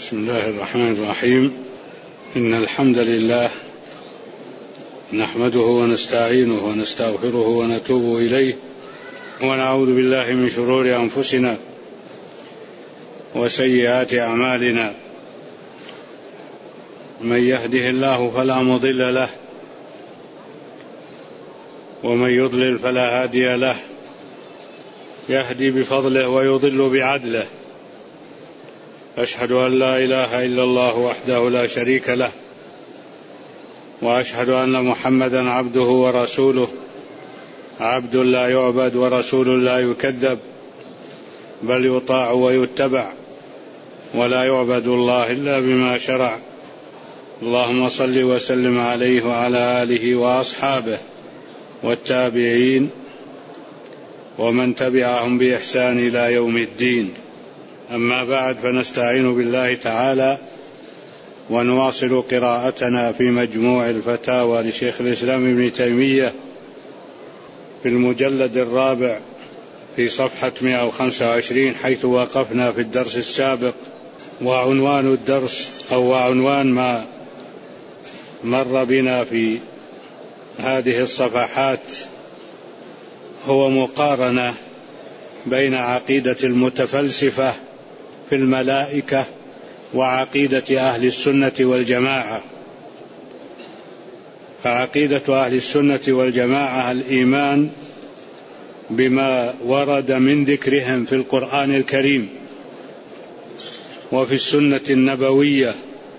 بسم الله الرحمن الرحيم. إن الحمد لله نحمده ونستعينه ونستغفره ونتوب إليه ونعوذ بالله من شرور أنفسنا وسيئات أعمالنا. من يهده الله فلا مضل له ومن يضلل فلا هادي له، يهدي بفضله ويضل بعدله. أشهد أن لا إله إلا الله وحده لا شريك له، وأشهد أن محمدا عبده ورسوله، عبد لا يعبد ورسول لا يكذب، بل يطاع ويتبع، ولا يعبد الله إلا بما شرع. اللهم صل وسلم عليه وعلى آله وأصحابه والتابعين ومن تبعهم بإحسان إلى يوم الدين. أما بعد، فنستعين بالله تعالى ونواصل قراءتنا في مجموع الفتاوى لشيخ الإسلام ابن تيمية في المجلد الرابع في صفحة 125، حيث وقفنا في الدرس السابق. وعنوان الدرس أو عنوان ما مر بنا في هذه الصفحات هو مقارنة بين عقيدة المتفلسفة في الملائكة وعقيدة أهل السنة والجماعة. فعقيدة أهل السنة والجماعة الإيمان بما ورد من ذكرهم في القرآن الكريم وفي السنة النبوية،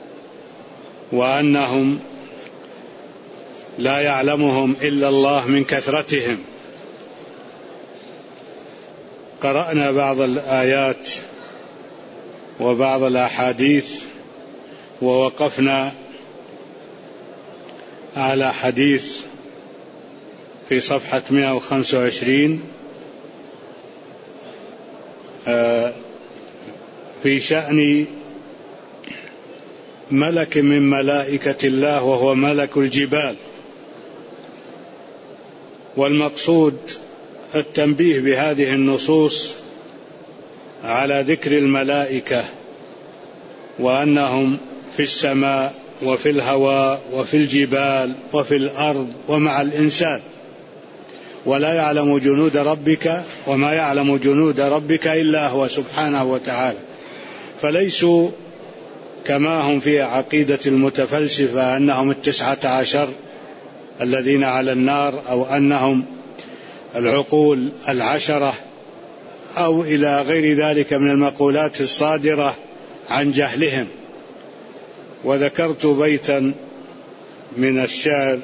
وأنهم لا يعلمهم إلا الله من كثرتهم. قرأنا بعض الآيات وبعض الأحاديث، ووقفنا على حديث في صفحة 125 في شأن ملك من ملائكة الله وهو ملك الجبال. والمقصود التنبيه بهذه النصوص على ذكر الملائكة، وأنهم في السماء وفي الهواء وفي الجبال وفي الأرض ومع الإنسان، ولا يعلم جنود ربك وما يعلم جنود ربك إلا هو سبحانه وتعالى. فليسوا كما هم في عقيدة المتفلسفة أنهم 19 الذين على النار، أو أنهم العقول 10، أو إلى غير ذلك من المقولات الصادرة عن جهلهم. وذكرت بيتا من الشعر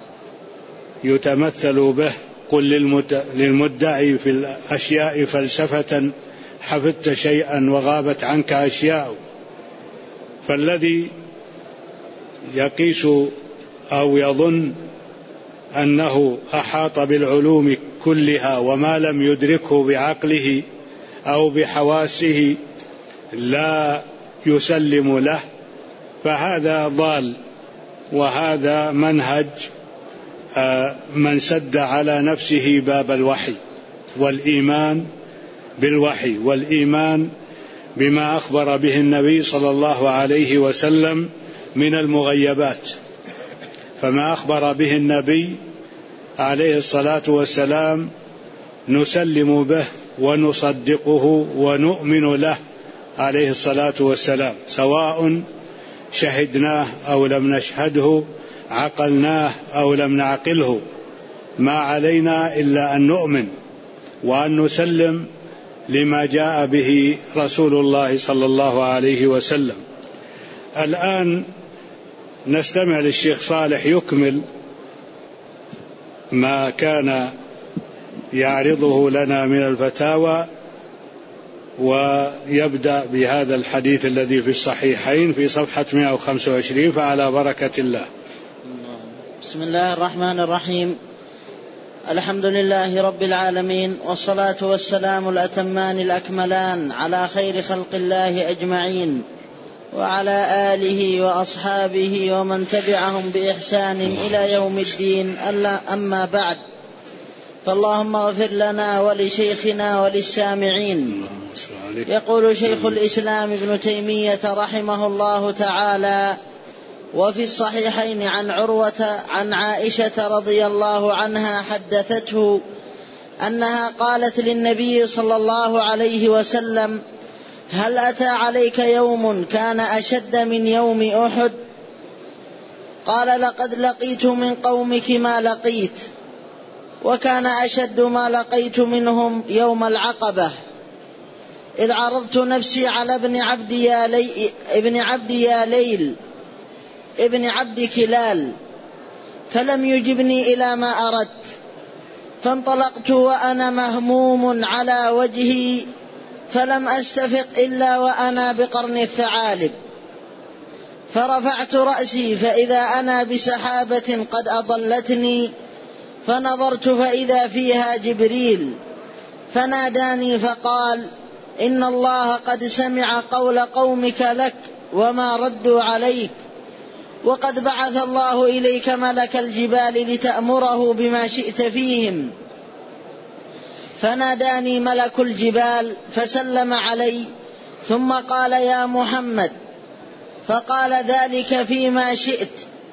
يتمثل به: قل للمدعي في الأشياء فلسفة حفظت شيئا وغابت عنك أشياء. فالذي يقيس أو يظن أنه أحاط بالعلوم كلها وما لم يدركه بعقله أو بحواسه لا يسلم له، فهذا ضال، وهذا منهج من سد على نفسه باب الوحي والإيمان بالوحي، والإيمان بما أخبر به النبي صلى الله عليه وسلم من المغيبات. فما أخبر به النبي عليه الصلاة والسلام نسلم به ونصدقه ونؤمن له عليه الصلاة والسلام، سواء شهدناه أو لم نشهده، عقلناه أو لم نعقله. ما علينا إلا أن نؤمن وأن نسلم لما جاء به رسول الله صلى الله عليه وسلم. الآن نستمع للشيخ صالح يكمل ما كان يعرضه لنا من الفتاوى، ويبدأ بهذا الحديث الذي في الصحيحين في صفحة 125، فعلى بركة الله. بسم الله الرحمن الرحيم. الحمد لله رب العالمين، والصلاة والسلام الأتمان الأكملان على خير خلق الله أجمعين، وعلى آله وأصحابه ومن تبعهم بإحسان إلى يوم الدين. أما بعد، فاللهم اغفر لنا ولشيخنا وللسامعين. يقول شيخ الإسلام ابن تيمية رحمه الله تعالى: وفي الصحيحين عن عروة عن عائشة رضي الله عنها حدثته أنها قالت للنبي صلى الله عليه وسلم: هل أتى عليك يوم كان أشد من يوم أحد؟ قال: لقد لقيت من قومك ما لقيت، وكان أشد ما لقيت منهم يوم العقبة، إذ عرضت نفسي على ابن عبد كلال فلم يجبني إلى ما أردت، فانطلقت وأنا مهموم على وجهي، فلم أستفق إلا وأنا بقرن الثعالب، فرفعت رأسي فإذا أنا بسحابة قد أضلتني، فنظرت فإذا فيها جبريل، فناداني فقال: إن الله قد سمع قول قومك لك وما ردوا عليك، وقد بعث الله إليك ملك الجبال لتأمره بما شئت فيهم. فناداني ملك الجبال فسلم علي، ثم قال: يا محمد، فقال: ذلك فيما شئت،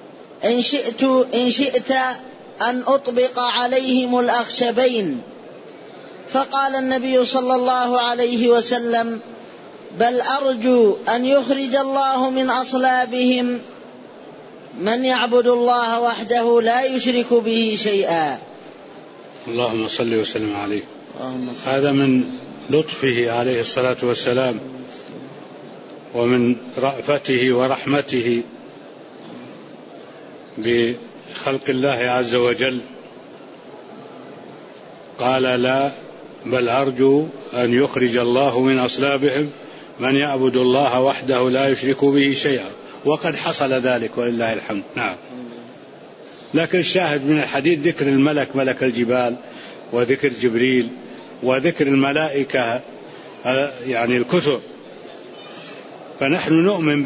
إن شئت أن أطبق عليهم الأخشبين. فقال النبي صلى الله عليه وسلم: بل أرجو أن يخرج الله من أصلابهم من يعبد الله وحده لا يشرك به شيئا. اللهم صل وسلم عليه. هذا من لطفه عليه الصلاة والسلام ومن رأفته ورحمته بخلق الله عز وجل. قال: لا، بل أرجو أن يخرج الله من أصلابهم من يعبد الله وحده لا يشرك به شيئا، وقد حصل ذلك ولله الحمد. نعم. لكن الشاهد من الحديث ذكر الملك، ملك الجبال، وذكر جبريل، وذكر الملائكة، يعني الكثر. فنحن نؤمن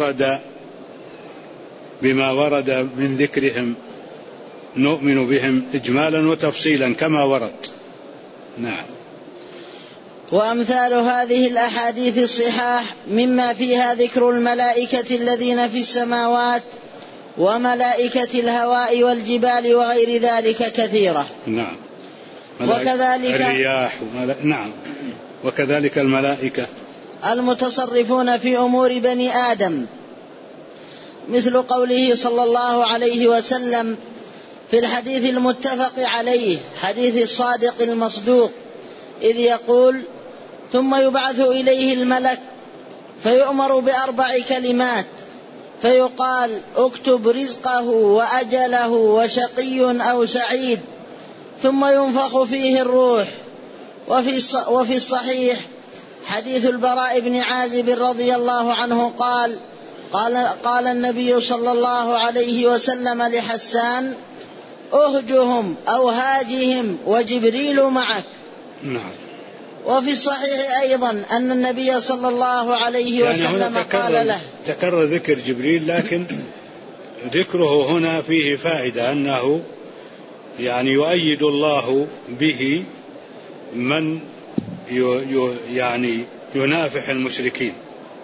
بما ورد من ذكرهم، نؤمن بهم إجمالا وتفصيلا كما ورد. نعم. وأمثال هذه الأحاديث الصحاح مما فيها ذكر الملائكة الذين في السماوات وملائكة الهواء والجبال وغير ذلك كثيرة. نعم. وكذلك الرياح نعم. وكذلك الملائكة المتصرفون في أمور بني آدم، مثل قوله صلى الله عليه وسلم في الحديث المتفق عليه، حديث الصادق المصدوق، إذ يقول: ثم يبعث إليه الملك فيؤمر بأربع كلمات، فيقال: اكتب رزقه وأجله وشقي أو سعيد، ثم ينفخ فيه الروح. وفي الصحيح حديث البراء بن عازب رضي الله عنه قال النبي صلى الله عليه وسلم لحسان: أهجهم أو هاجهم وجبريل معك. نعم. وفي الصحيح أيضا أن النبي صلى الله عليه وسلم قال له، تكرر ذكر جبريل، لكن ذكره هنا فيه فائدة، أنه يعني يؤيد الله به من يعني ينافح المشركين.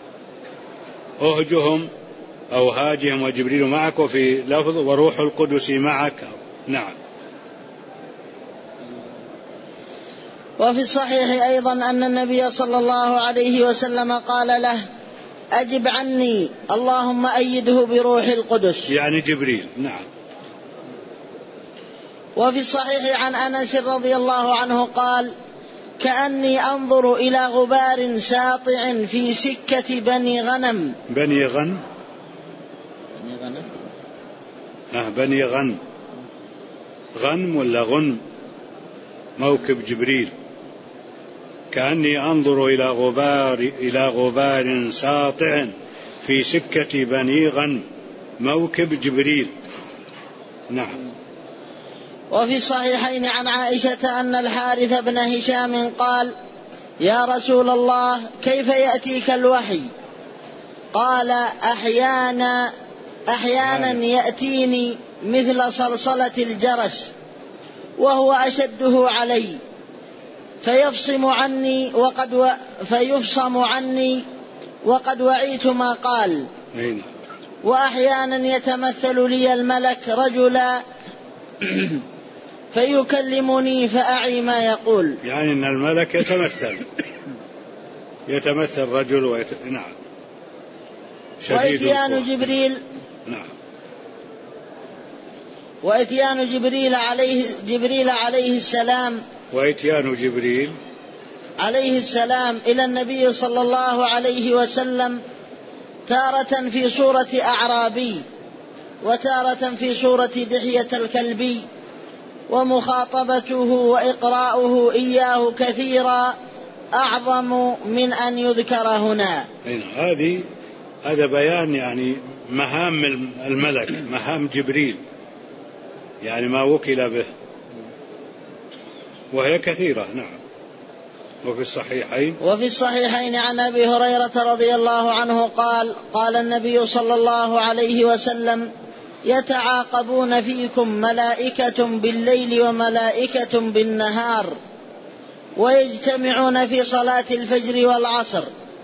أهجهم أو هاجهم وجبريل معك، وفي لفظ: وروح القدس معك. نعم. وفي الصحيح أيضا أن النبي صلى الله عليه وسلم قال له: أجب عني، اللهم أيده بروح القدس، يعني جبريل. نعم. وفي الصحيح عن أنس رضي الله عنه قال: كأني أنظر إلى غبار ساطع في سكة بني غنم. بني غنم غنم ولا غنم؟ موكب جبريل. كأني أنظر إلى غبار ساطع في سكة بني غنم، موكب جبريل. نعم. وفي الصحيحين عن عائشة أن الحارث بن هشام قال: يا رسول الله، كيف يأتيك الوحي؟ قال: أحيانا يأتيني مثل صلصلة الجرس، وهو أشده علي فيفصم عني وقد وعيت ما قال. وأحيانا يتمثل لي الملك رجلا فيكلمني فأعي ما يقول. يعني أن الملك يتمثل رجل نعم. وإتيان جبريل نعم. وإتيان جبريل عليه السلام إلى النبي صلى الله عليه وسلم تارة في صورة أعرابي وتارة في صورة دحية الكلبي، ومخاطبته وإقراؤه إياه كثيرا أعظم من أن يذكر هنا. هذا بيان يعني مهام الملك، مهام جبريل، يعني ما وكل به، وهي كثيرة. نعم. وفي الصحيحين عن أبي هريرة رضي الله عنه قال النبي صلى الله عليه وسلم: يتعاقبون فيكم ملائكة بالليل وملائكة بالنهار، ويجتمعون في صلاة الفجر والعصر،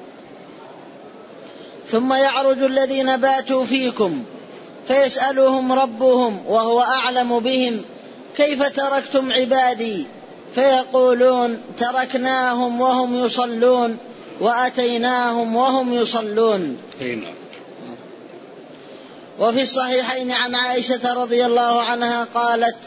ثم يعرج الذين باتوا فيكم فيسألهم ربهم وهو أعلم بهم: كيف تركتم عبادي؟ فيقولون: تركناهم وهم يصلون وأتيناهم وهم يصلون. وفي الصحيحين عن عائشة رضي الله عنها قالت: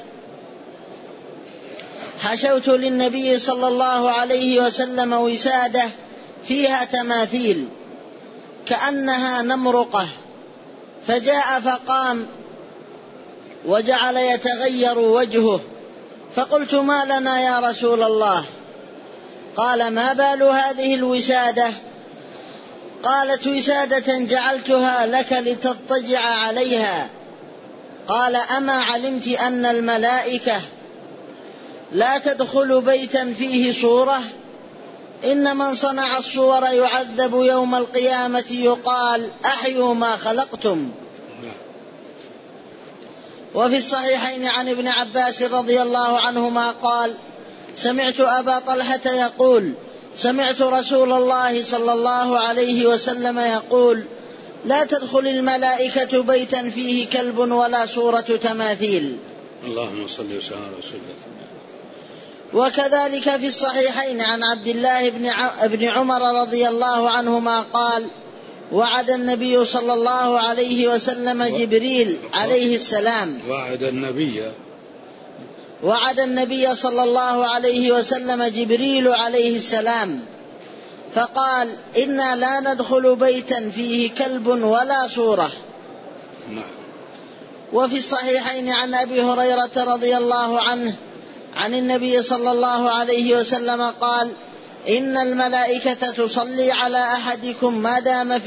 حشوت للنبي صلى الله عليه وسلم وسادة فيها تماثيل كأنها نمرقة، فجاء فقام وجعل يتغير وجهه، فقلت: ما لنا يا رسول الله؟ قال: ما بال هذه الوسادة؟ قالت: وسادة جعلتها لك لتضطجع عليها. قال: أما علمت أن الملائكة لا تدخل بيتا فيه صورة؟ إن من صنع الصور يعذب يوم القيامة، يقال: أحيوا ما خلقتم. وفي الصحيحين عن ابن عباس رضي الله عنهما قال: سمعت أبا طلحة يقول: سمعت رسول الله صلى الله عليه وسلم يقول: لا تدخل الملائكة بيتا فيه كلب ولا صورة تماثيل. اللهم صل وسلم على رسول الله. وكذلك في الصحيحين عن عبد الله بن عمر رضي الله عنهما قال: وعد النبي صلى الله عليه وسلم جبريل عليه السلام وعد النبي صلى الله عليه وسلم جبريل عليه السلام فقال: إنا لا ندخل بيتا فيه كلب ولا صورة. وفي الصحيحين عن أبي هريرة رضي الله عنه عن النبي صلى الله عليه وسلم قال: إن الملائكة تصلي على أحدكم ما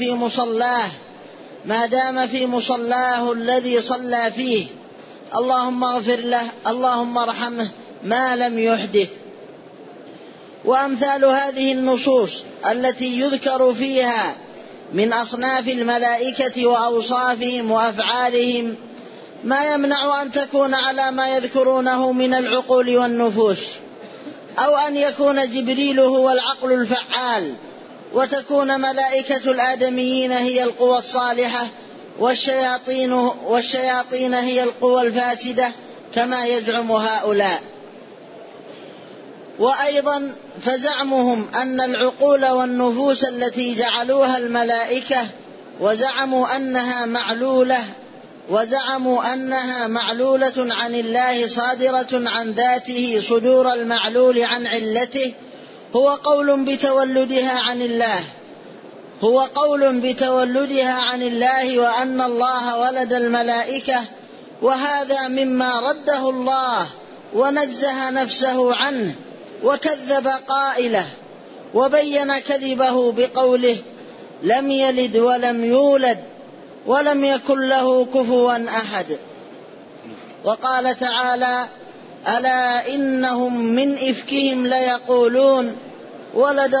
دام في مصلاه الذي صلى فيه، اللهم اغفر له، اللهم ارحمه، ما لم يحدث. وأمثال هذه النصوص التي يذكر فيها من أصناف الملائكة وأوصافهم وأفعالهم ما يمنع أن تكون على ما يذكرونه من العقول والنفوس، أو أن يكون جبريل هو العقل الفعال، وتكون ملائكة الآدميين هي القوى الصالحة، والشياطين هي القوى الفاسدة كما يزعم هؤلاء. وأيضا فزعمهم أن العقول والنفوس التي جعلوها الملائكة وزعموا أنها معلولة عن الله الله عن ذاته صدور المعلول عن علته، هو قول بتولدها عن الله وأن الله ولد الملائكة، وهذا مما رده الله ونزه نفسه عنه وكذب قائله، وبين كذبه بقوله: لم يلد ولم يولد ولم يكن له كفوا أحد. وقال تعالى: ألا إنهم من إفكهم ليقولون ولد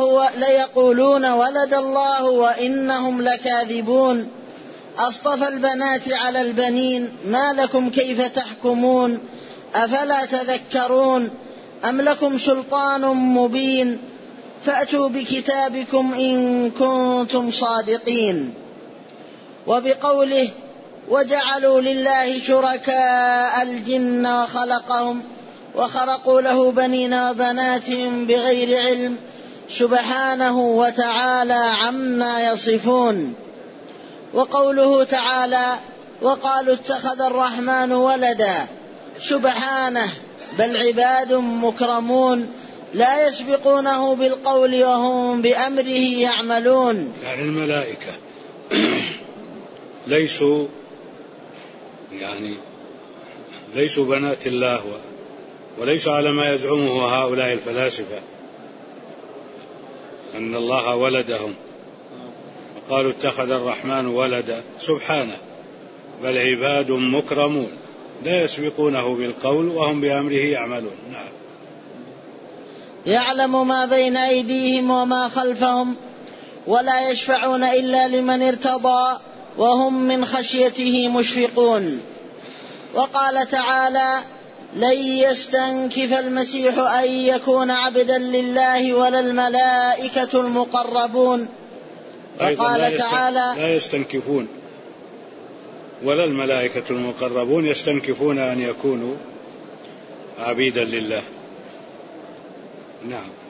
الله وإنهم لكاذبون، أصطفى البنات على البنين، ما لكم كيف تحكمون، أفلا تذكرون أم لكم سلطان مبين فأتوا بكتابكم إن كنتم صادقين. وبقوله وجعلوا لله شركاء الجن وخلقهم وخرقوا له بنين وبنات بغير علم سبحانه وتعالى عما يصفون. وقوله تعالى وقالوا اتخذ الرحمن ولدا سبحانه بل عباد مكرمون لا يسبقونه بالقول وهم بأمره يعملون. يعني الملائكة ليسوا بنات الله وليسوا على ما يزعمه هؤلاء الفلاسفة أن الله ولدهم وقالوا اتخذ الرحمن ولدا سبحانه بل عباد مكرمون لا يسبقونه بالقول وهم بأمره يعملون. نعم. يعلم ما بين أيديهم وما خلفهم ولا يشفعون إلا لمن ارتضى وهم من خشيته مشفقون. وقال تعالى لن يستنكف المسيح أن يكون عبدا لله ولا الملائكة المقربون. وقال تعالى لا يستنكفون ولا الملائكة المقربون يستنكفون أن يكونوا عبيدا لله. نعم.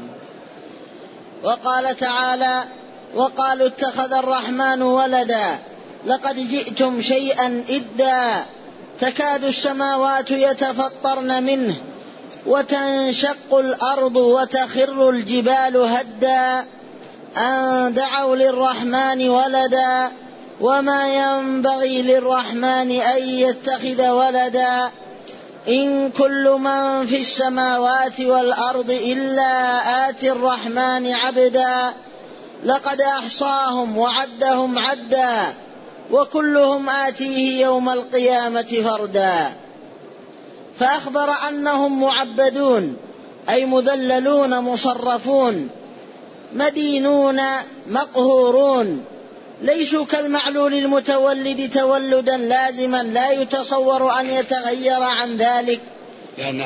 وقال تعالى وقالوا اتخذ الرحمن ولدا لقد جئتم شيئا إدا تكاد السماوات يتفطرن منه وتنشق الأرض وتخر الجبال هدا أن دعوا للرحمن ولدا وما ينبغي للرحمن أن يتخذ ولدا إن كل من في السماوات والأرض إلا آتي الرحمن عبدا لقد أحصاهم وعدهم عدا وكلهم آتيه يوم القيامة فردا. فأخبر أنهم معبدون أي مذللون مصرفون مدينون مقهورون ليسوا كالمعلول المتولد تولدا لازما لا يتصور أن يتغير عن ذلك. لأن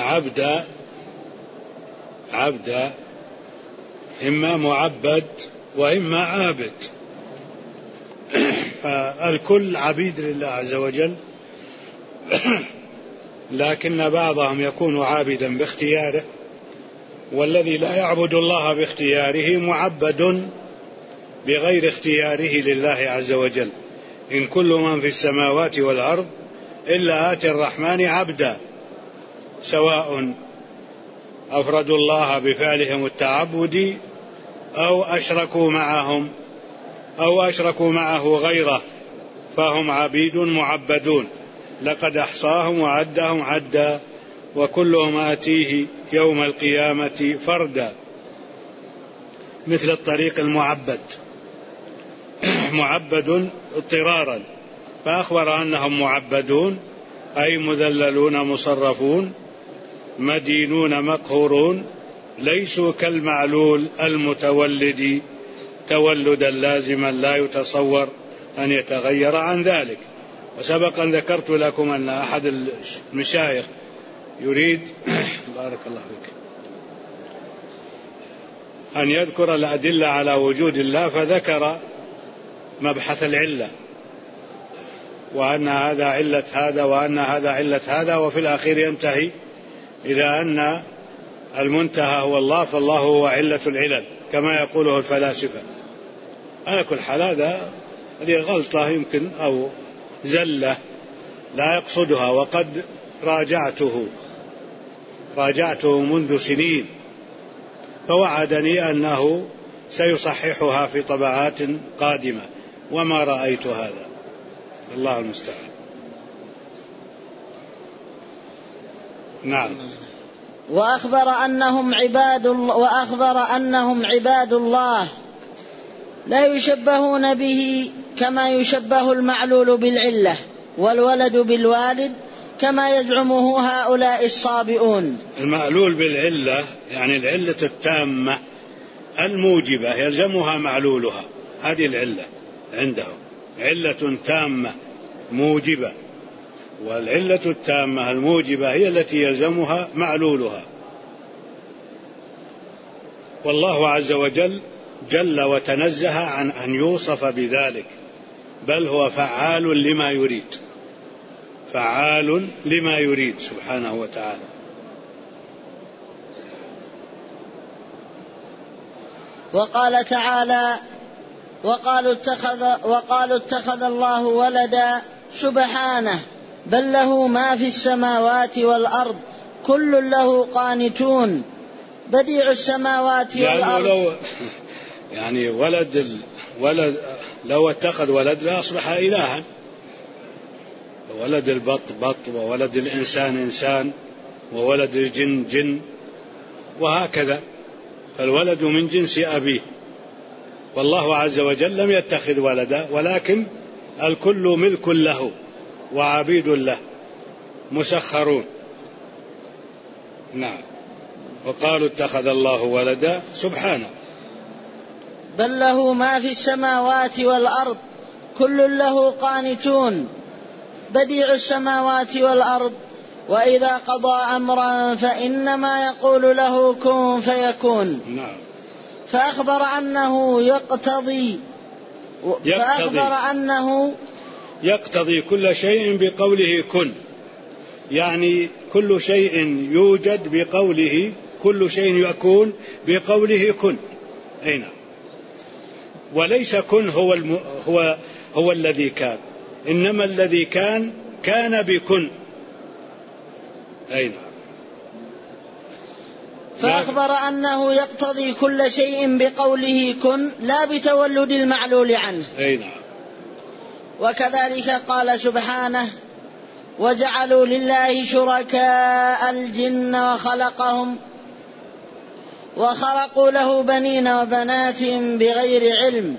عبد إما معبد وإما عابد فالكل عبيد لله عز وجل لكن بعضهم يكون عابدا باختياره والذي لا يعبد الله باختياره معبد بغير اختياره لله عز وجل. إن كل من في السماوات والأرض إلا آتي الرحمن عبدا سواء أفردوا الله بفعلهم التعبد أو أشركوا معه غيره فهم عبيد معبدون لقد أحصاهم وعدهم عدا وكلهم آتيه يوم القيامة فردا. مثل الطريق المعبد معبد اضطرارا فأخبر أنهم معبدون أي مذللون مصرفون مدينون مقهورون ليسوا كالمعلول المتولد تولدا لازما لا يتصور أن يتغير عن ذلك. وسبق أن ذكرت لكم أن أحد المشايخ يريد بارك الله فيك أن يذكر الأدلة على وجود الله فذكر مبحث العلة وأن هذا علة هذا وأن هذا علة هذا وفي الأخير ينتهي إلى أن المنتهى هو الله فالله هو علة العلل كما يقوله الفلاسفة. على كل حال هذه غلطة يمكن أو زلة لا يقصدها وقد راجعته منذ سنين فوعدني أنه سيصححها في طبعات قادمة وما رأيت هذا الله المستعان. نعم. وأخبر أنهم عباد الله لا يشبهون به كما يشبه المعلول بالعلة والولد بالوالد كما يزعمه هؤلاء الصابئون. المعلول بالعلة يعني العلة التامة الموجبة يلزمها معلولها هذه العلة عندهم علة تامة موجبة والعلة التامة الموجبة هي التي يلزمها معلولها. والله عز وجل جل وتنزه عن أن يوصف بذلك، بل هو فعال لما يريد، فعال لما يريد سبحانه وتعالى. وقال تعالى: وقالوا اتخذ الله ولدا سبحانه بل له ما في السماوات والأرض كل له قانتون بديع السماوات والأرض. يعني ولد لو اتخذ ولد لأصبح إلها، ولد البط بط، وولد الإنسان إنسان، وولد الجن جن، وهكذا، فالولد من جنس أبيه. والله عز وجل لم يتخذ ولدا، ولكن الكل ملك له وعبيد له مسخرون. نعم. وقالوا اتخذ الله ولدا سبحانه بل له ما في السماوات والأرض كل له قانتون بديع السماوات والأرض وإذا قضى أمرا فإنما يقول له كن فيكون. نعم. فأخبر أنه يقتضي كل شيء بقوله كن، يعني كل شيء يوجد بقوله، كل شيء يكون بقوله كن. أين؟ وليس كن هو الذي كان، إنما الذي كان بكن. أين؟ فأخبر أنه يقتضي كل شيء بقوله كن لا بتولد المعلول عنه. أي نعم. وكذلك قال سبحانه: وجعلوا لله شركاء الجن وخلقوا له بنين وبنات بغير علم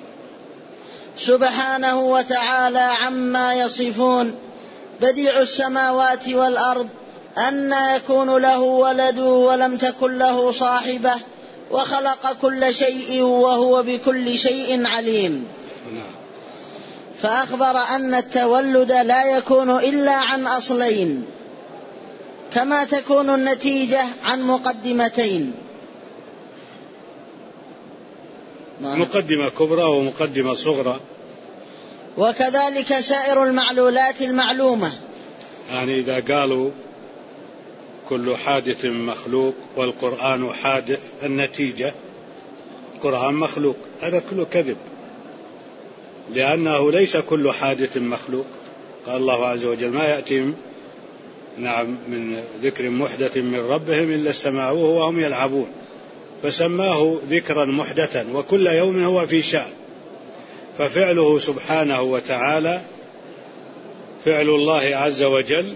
سبحانه وتعالى عما يصفون. بديع السماوات والأرض أنى يكون له ولد ولم تكن له صاحبة وخلق كل شيء وهو بكل شيء عليم. فأخبر أن التولد لا يكون إلا عن أصلين، كما تكون النتيجة عن مقدمتين، مقدمة كبرى ومقدمة صغرى. وكذلك سائر المعلولات المعلومة. يعني إذا قالوا كل حادث مخلوق والقرآن حادث، النتيجة القرآن مخلوق، هذا كله كذب، لأنه ليس كل حادث مخلوق. قال الله عز وجل: ما يأتيهم من ذكر محدث من ربهم إلا استمعوه وهم يلعبون، فسماه ذكرا محدثا، وكل يوم هو في شأن. ففعله سبحانه وتعالى، فعل الله عز وجل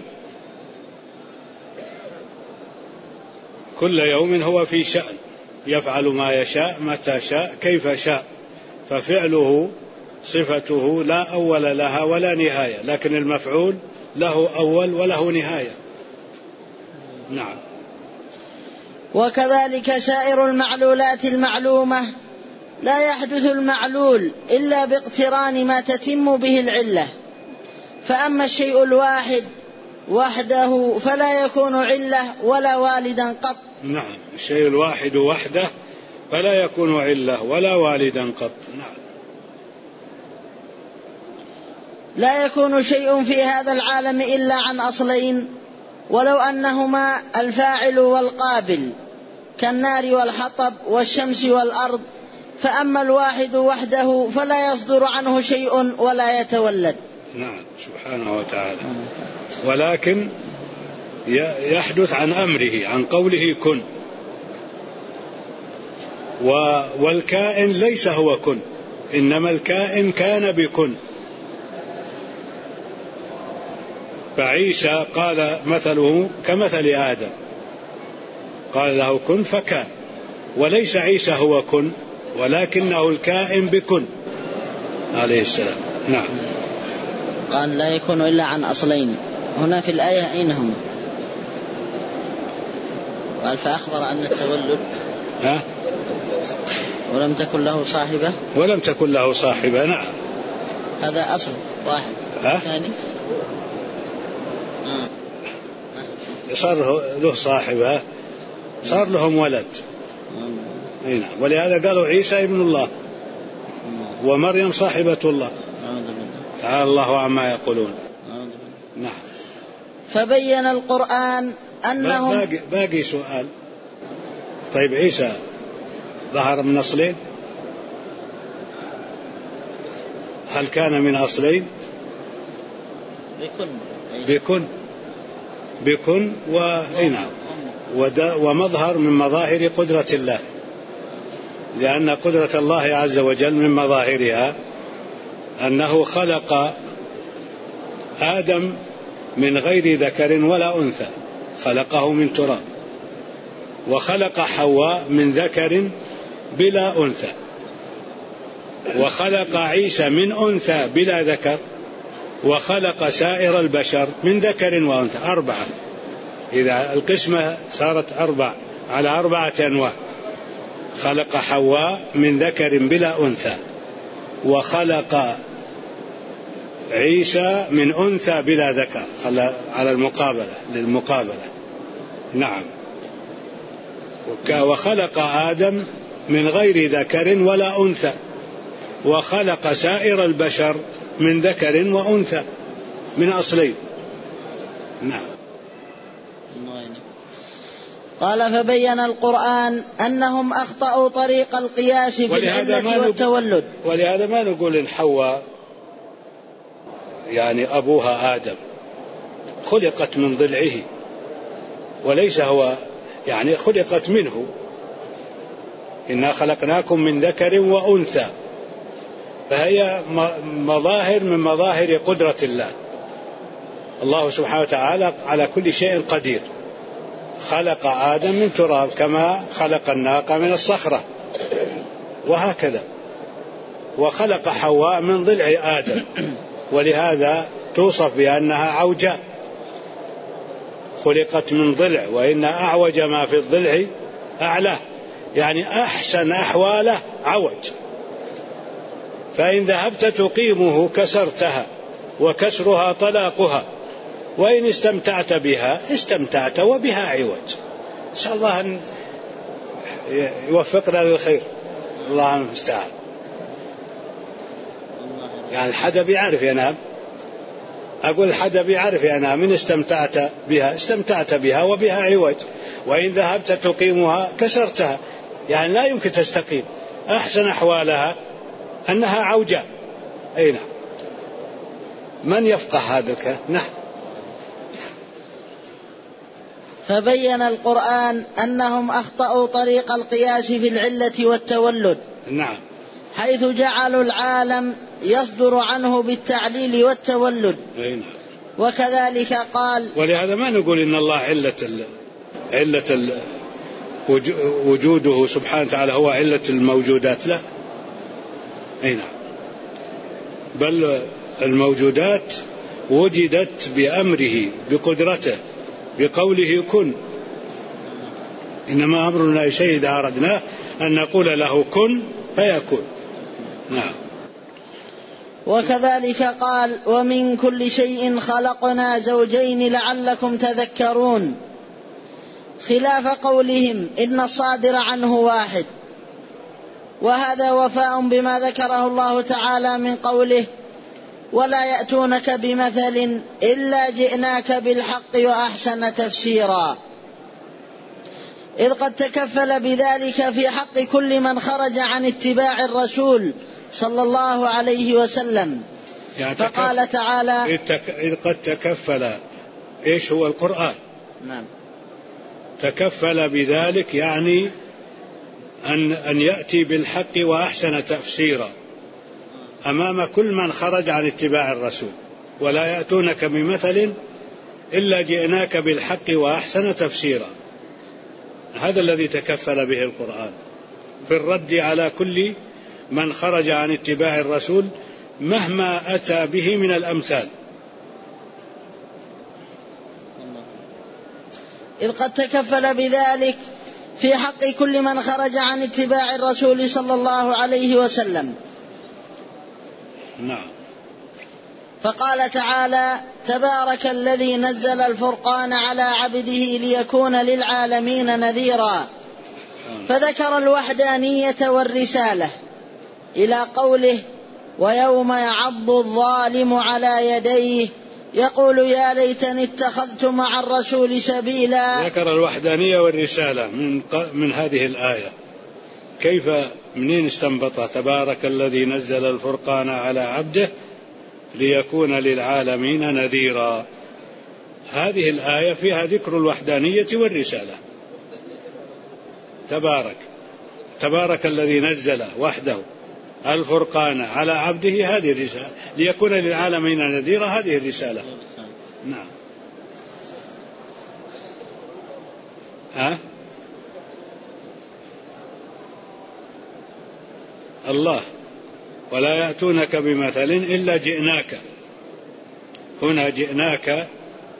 كل يوم هو في شأن، يفعل ما يشاء متى شاء كيف شاء، ففعله صفته لا أول لها ولا نهاية، لكن المفعول له أول وله نهاية. نعم. وكذلك سائر المعلولات المعلومة لا يحدث المعلول إلا باقتران ما تتم به العلة، فأما الشيء الواحد وحده فلا يكون علة ولا والدا قط. نعم. الشيء الواحد وحده فلا يكون علة ولا والدا قط. نعم. لا يكون شيء في هذا العالم إلا عن أصلين، ولو أنهما الفاعل والقابل كالنار والحطب والشمس والأرض. فأما الواحد وحده فلا يصدر عنه شيء ولا يتولد. نعم سبحانه وتعالى. ولكن يحدث عن أمره، عن قوله كن. والكائن ليس هو كن، إنما الكائن كان بكن. فعيسى قال مثله كمثل آدم، قال له كن فكان، وليس عيسى هو كن، ولكنه الكائن بكن عليه السلام. نعم. قال لا يكون إلا عن أصلين، هنا في الآية أين هم؟ قال فأخبر أن التولد ولم تكن له صاحبة. ولم تكن له صاحبة. نعم. هذا أصل واحد. ثاني صار له صاحبة، صار لهم ولد. ولهذا قالوا عيسى ابن الله ومريم صاحبة الله. تعالى الله عما يقولون. نعم. فبين القرآن أنهم باقي سؤال. طيب عيسى ظهر من أصلين؟ هل كان من أصلين؟ بكن ومظهر من مظاهر قدرة الله، لأن قدرة الله عز وجل من مظاهرها أنه خلق آدم من غير ذكر ولا أنثى، خلقه من تراب، وخلق حواء من ذكر بلا أنثى، وخلق عيسى من أنثى بلا ذكر، وخلق سائر البشر من ذكر وأنثى. 4. إذا القسمة صارت 4 على 4 أنواع. خلق حواء من ذكر بلا أنثى، وخلق عيسى من أنثى بلا ذكر، على للمقابلة. نعم. وخلق آدم من غير ذكر ولا أنثى، وخلق سائر البشر من ذكر وأنثى من أصلين. نعم. قال فبين القرآن أنهم أخطأوا طريق القياس في العلة والتولد. ولهذا ما نقول إن حواء يعني أبوها آدم خلقت من ضلعه، وليس هو يعني خلقت منه. إنا خلقناكم من ذكر وأنثى، فهي مظاهر من مظاهر قدرة الله. الله سبحانه وتعالى على كل شيء قدير. خلق آدم من تراب كما خلق الناقة من الصخرة، وهكذا. وخلق حواء من ضلع آدم، ولهذا توصف بأنها عوجاء، خلقت من ضلع، وإن أعوج ما في الضلع أعلاه، يعني أحسن أحواله عوج. فإن ذهبت تقيمه كسرتها، وكسرها طلاقها، وإن استمتعت بها استمتعت وبها عوج. نسأل الله أن يوفقنا للخير. الله المستعان. يعني الحدب يعرف ينام، أقول الحدب يعرف ينام. إن استمتعت بها استمتعت بها وبها عوج، وإن ذهبت تقيمها كسرتها، يعني لا يمكن تستقيم. أحسن أحوالها أنها عوجاء. أي نعم. من يفقه هذا الكلام؟ نعم. فبين القرآن أنهم أخطأوا طريق القياس في العلة والتولد. نعم. حيث جعلوا العالم يصدر عنه بالتعليل والتولد. أي نعم. وكذلك قال. ولهذا ما نقول إن الله علة وجوده سبحانه وتعالى هو علة الموجودات، لا. أي نعم. بل الموجودات وجدت بأمره بقدرته بقوله كن. إنما أمرنا شيء إذا أردناه أن نقول له كن فيكون. نعم. وكذلك قال ومن كل شيء خلقنا زوجين لعلكم تذكرون، خلاف قولهم إن الصادر عنه واحد. وهذا وفاء بما ذكره الله تعالى من قوله ولا يأتونك بمثل إلا جئناك بالحق وأحسن تفسيرا، إذ قد تكفل بذلك في حق كل من خرج عن اتباع الرسول صلى الله عليه وسلم. يعني فقال تعالى إذ قد تكفل. إيش هو القرآن؟ نعم. تكفل بذلك يعني أن يأتي بالحق وأحسن تفسيرا أمام كل من خرج عن اتباع الرسول. ولا يأتونك بمثل إلا جئناك بالحق وأحسن تفسيرا. هذا الذي تكفل به القرآن في الرد على كل من خرج عن اتباع الرسول مهما أتى به من الأمثال. إذ قد تكفل بذلك في حق كل من خرج عن اتباع الرسول صلى الله عليه وسلم. نعم. فقال تعالى: تبارك الذي نزل الفرقان على عبده ليكون للعالمين نذيرا. فذكر الوحدانية والرسالة إلى قوله: ويوم يعض الظالم على يديه يقول يا ليتني اتخذت مع الرسول سبيلا. ذكر الوحدانية والرسالة من هذه الآية. كيف منين استنبطها؟ تبارك الذي نزل الفرقان على عبده ليكون للعالمين نذيرا. هذه الآية فيها ذكر الوحدانية والرسالة. تبارك الذي نزل وحده الفرقان على عبده، هذه الرسالة، ليكون للعالمين نذيرا، هذه الرسالة. نعم. الله ولا يأتونك بمثل إلا جئناك. هنا جئناك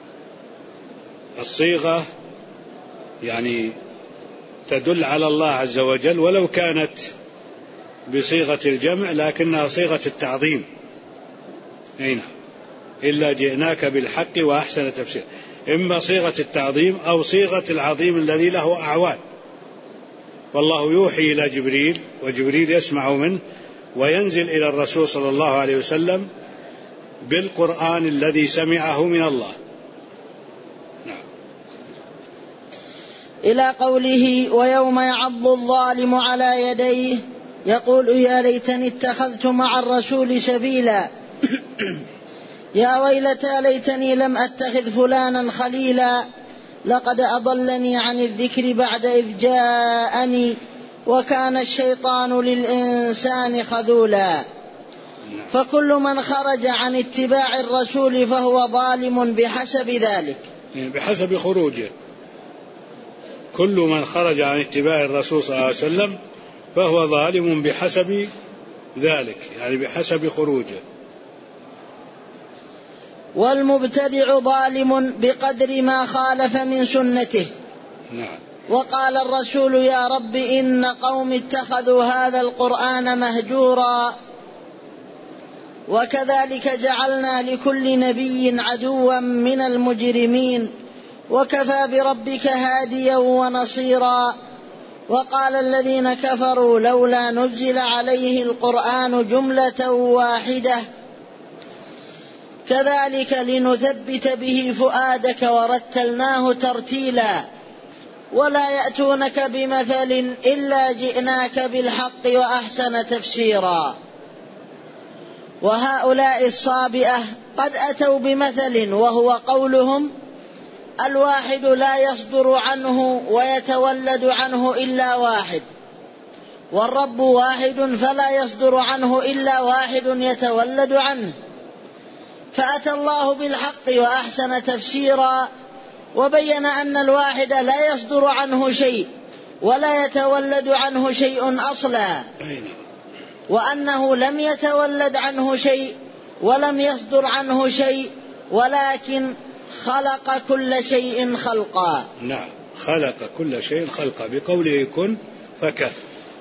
الصيغة يعني تدل على الله عز وجل، ولو كانت بصيغة الجمع لكنها صيغة التعظيم. هنا إلا جئناك بالحق وأحسن تفسير، إما صيغة التعظيم أو صيغة العظيم الذي له أعوان. والله يوحي إلى جبريل وجبريل يسمع منه وينزل إلى الرسول صلى الله عليه وسلم بالقرآن الذي سمعه من الله. نعم. إلى قوله: ويوم يعض الظالم على يديه يقول يا ليتني اتخذت مع الرسول سبيلا. يا ويلتى ليتني لم أتخذ فلانا خليلا لقد أضلني عن الذكر بعد إذ جاءني وكان الشيطان للإنسان خذولا. فكل من خرج عن اتباع الرسول فهو ظالم بحسب ذلك، بحسب خروجه. كل من خرج عن اتباع الرسول صلى الله عليه وسلم فهو ظالم بحسب ذلك، يعني بحسب خروجه. والمبتدع ظالم بقدر ما خالف من سنته. نعم. وقال الرسول: يا رب إن قوم اتخذوا هذا القرآن مهجورا. وكذلك جعلنا لكل نبي عدوا من المجرمين وكفى بربك هاديا ونصيرا. وقال الذين كفروا: لولا نزل عليه القرآن جملة واحدة كذلك لنثبت به فؤادك ورتلناه ترتيلا. ولا يأتونك بمثل إلا جئناك بالحق وأحسن تفسيرا. وهؤلاء الصابئة قد أتوا بمثل وهو قولهم: الواحد لا يصدر عنه ويتولد عنه إلا واحد، والرب واحد فلا يصدر عنه إلا واحد يتولد عنه. فأتى الله بالحق وأحسن تفسيرا، وبين أن الواحد لا يصدر عنه شيء ولا يتولد عنه شيء أصلا، وأنه لم يتولد عنه شيء ولم يصدر عنه شيء، ولكن خلق كل شيء خلقا. نعم، خلق كل شيء خلقا بقوله كن فكان،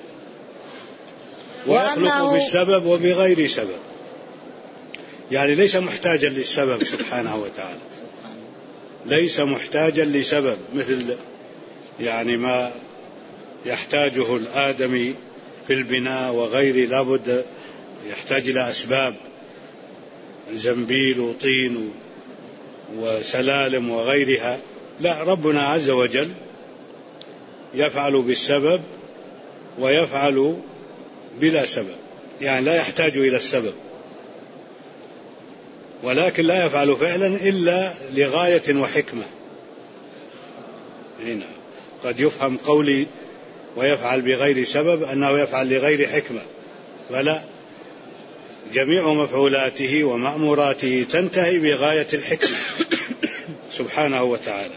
ويخلق بالسبب وبغير سبب، يعني ليس محتاجا للسبب سبحانه وتعالى، ليس محتاجا لسبب مثل يعني ما يحتاجه الآدمي في البناء وغيره، لابد يحتاج إلى أسباب، زنبيل وطين وسلالم وغيرها. لا، ربنا عز وجل يفعل بالسبب ويفعل بلا سبب، يعني لا يحتاج إلى السبب، ولكن لا يفعل فعلا إلا لغاية وحكمة. هنا قد يفهم قولي ويفعل بغير سبب أنه يفعل لغير حكمة، فلا، جميع مفعولاته ومأموراته تنتهي بغاية الحكمة سبحانه وتعالى.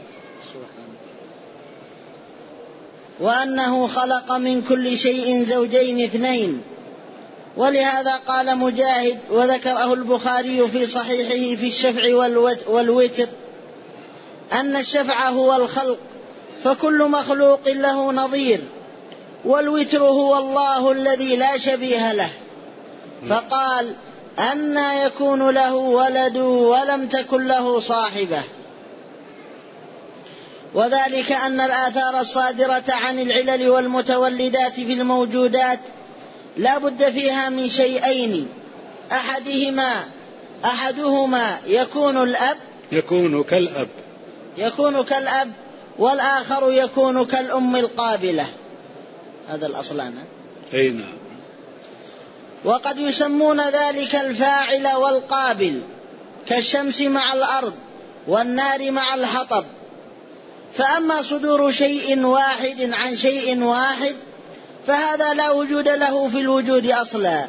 وأنه خلق من كل شيء زوجين اثنين. ولهذا قال مجاهد، وذكره البخاري في صحيحه في الشفع والوتر، أن الشفع هو الخلق، فكل مخلوق له نظير، والوتر هو الله الذي لا شبيه له. فقال: أنى يكون له ولد ولم تكن له صاحبة. وذلك أن الآثار الصادرة عن العلل والمتولدات في الموجودات لا بد فيها من شيئين: أحدهما يكون كالأب، والآخر يكون كالأم القابلة. هذا الأصلان. أي نعم. وقد يسمون ذلك الفاعل والقابل، كالشمس مع الأرض والنار مع الحطب. فأما صدور شيء واحد عن شيء واحد فهذا لا وجود له في الوجود أصلا.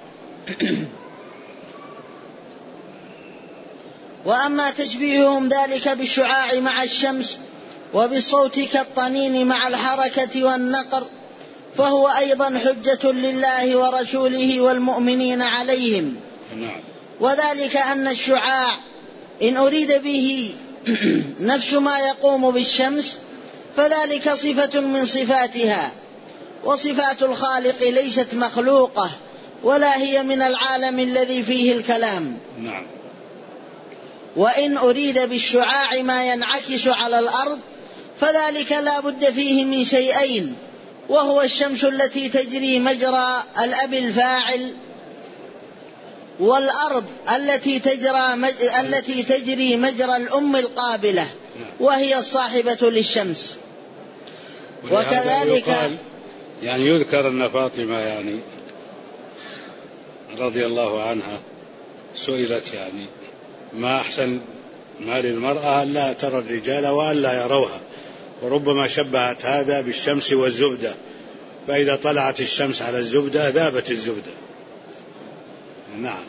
وأما تشبيههم ذلك بالشعاع مع الشمس وبالصوت كالطنين مع الحركة والنقر فهو أيضا حجة لله ورسوله والمؤمنين عليهم. وذلك أن الشعاع إن أريد به نفس ما يقوم بالشمس فذلك صفة من صفاتها، وصفات الخالق ليست مخلوقة ولا هي من العالم الذي فيه الكلام. وإن أريد بالشعاع ما ينعكس على الأرض فذلك لا بد فيه من شيئين: وهو الشمس التي تجري مجرى الأب الفاعل، والأرض التي تجري مجرى الأم القابلة وهي الصاحبة للشمس. وكذلك يعني يذكر أن فاطمة رضي الله عنها سئلت ما أحسن ما للمرأة ألا ترى الرجال وألا يروها، وربما شبهت هذا بالشمس والزبدة، فإذا طلعت الشمس على الزبدة ذابت الزبدة. نعم.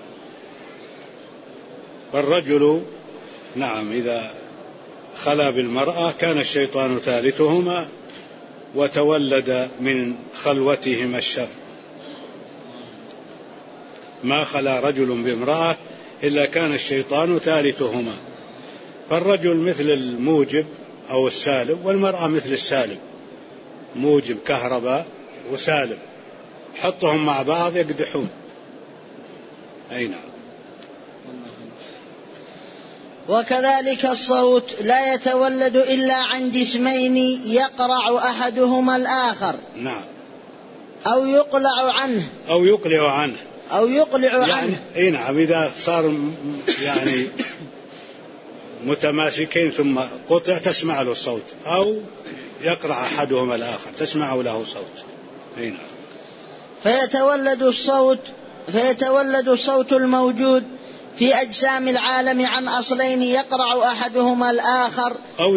فالرجل إذا خلا بالمرأة كان الشيطان ثالثهما وتولد من خلوتهما الشر. ما خلا رجل بامرأة إلا كان الشيطان ثالثهما. فالرجل مثل الموجب أو السالب، والمرأة مثل السالب، موجب كهرباء وسالب، حطهم مع بعض يقدحون. أي نعم. وكذلك الصوت لا يتولد إلا عن جسمين يقرع أحدهما الآخر. نعم. أو يقلع عنه أو يقلع عنه. أي نعم. إذا صار متماسكين ثم قطع تسمع له الصوت، أو يقرع أحدهما الآخر تسمع له صوت. أي نعم. فيتولد الصوت الموجود في أجسام العالم عن أصلين يقرع أحدهما الآخر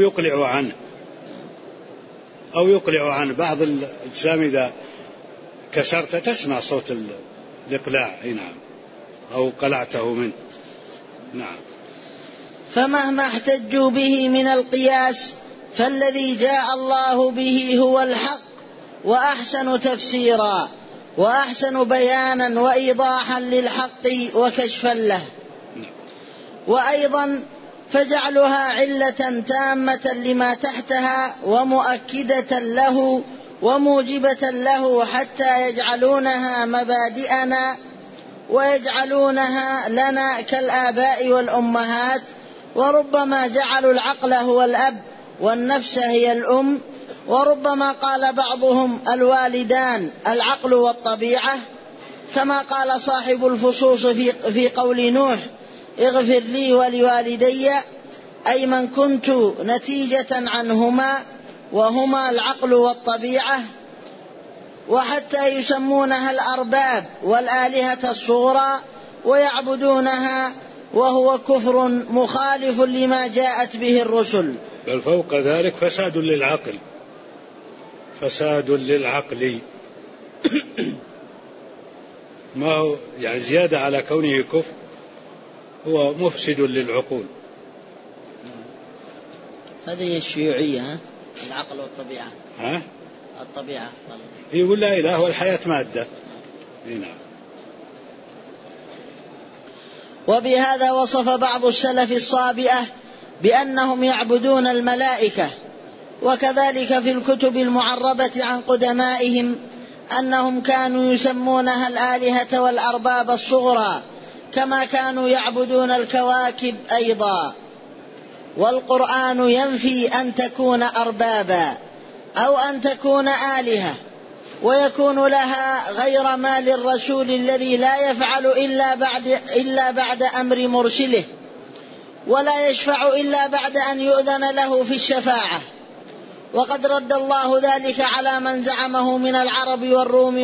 أو يقلع عنه. بعض الأجسام إذا كسرت تسمع صوت الإقلاع. أي نعم. أو قلعته منه. نعم. فمهما احتجوا به من القياس فالذي جاء الله به هو الحق، وأحسن تفسيرا وأحسن بيانا وإيضاحا للحق وكشفا له. وأيضا فجعلها علة تامة لما تحتها ومؤكدة له وموجبة له حتى يجعلونها مبادئنا ويجعلونها لنا كالآباء والأمهات. وربما جعلوا العقل هو الأب والنفس هي الأم، وربما قال بعضهم الوالدان العقل والطبيعة، كما قال صاحب الفصوص في قول نوح: اغفر لي ولوالدي، أي من كنت نتيجة عنهما، وهما العقل والطبيعة. وحتى يسمونها الأرباب والآلهة الصغرى ويعبدونها، وهو كفر مخالف لما جاءت به الرسل. بل فوق ذلك فساد للعقل ما هو زيادة على كونه كفر، هو مفسد للعقول. هذه الشيوعية، العقل والطبيعة. الطبيعة يقول لا إله والحياة مادة. نعم. وبهذا وصف بعض السلف الصابئة بأنهم يعبدون الملائكة. وكذلك في الكتب المعربة عن قدمائهم أنهم كانوا يسمونها الآلهة والأرباب الصغرى، كما كانوا يعبدون الكواكب أيضا. والقرآن ينفي أن تكون أربابا أو أن تكون آلهة، ويكون لها غير ما للرسول الذي لا يفعل إلا بعد أمر مرسله، ولا يشفع إلا بعد أن يؤذن له في الشفاعة. وقد رد الله ذلك على من زعمه من العرب والروم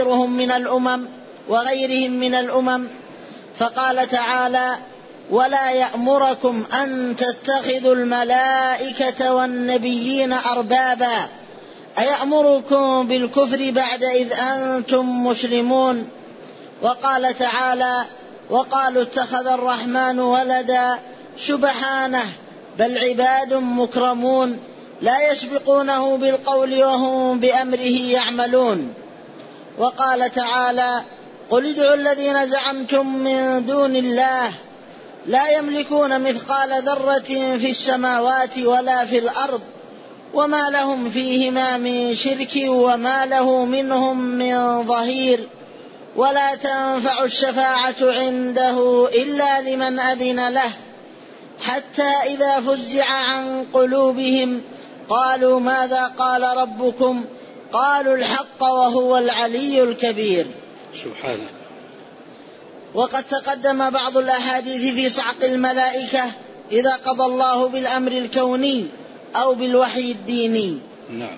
وغيرهم من الأمم، فقال تعالى: ولا يأمركم أن تتخذوا الملائكة والنبيين أربابا أيأمركم بالكفر بعد إذ أنتم مسلمون. وقال تعالى: وقالوا اتخذ الرحمن ولدا سبحانه بل عباد مكرمون لا يسبقونه بالقول وهم بأمره يعملون. وقال تعالى: قل ادعوا الذين زعمتم من دون الله لا يملكون مثقال ذرة في السماوات ولا في الأرض وما لهم فيهما من شرك وما له منهم من ظهير ولا تنفع الشفاعة عنده إلا لمن أذن له حتى إذا فزع عن قلوبهم قالوا ماذا قال ربكم قالوا الحق وهو العلي الكبير. سبحانه. وقد تقدم بعض الأحاديث في صعق الملائكة إذا قضى الله بالأمر الكوني أو بالوحي الديني. نعم.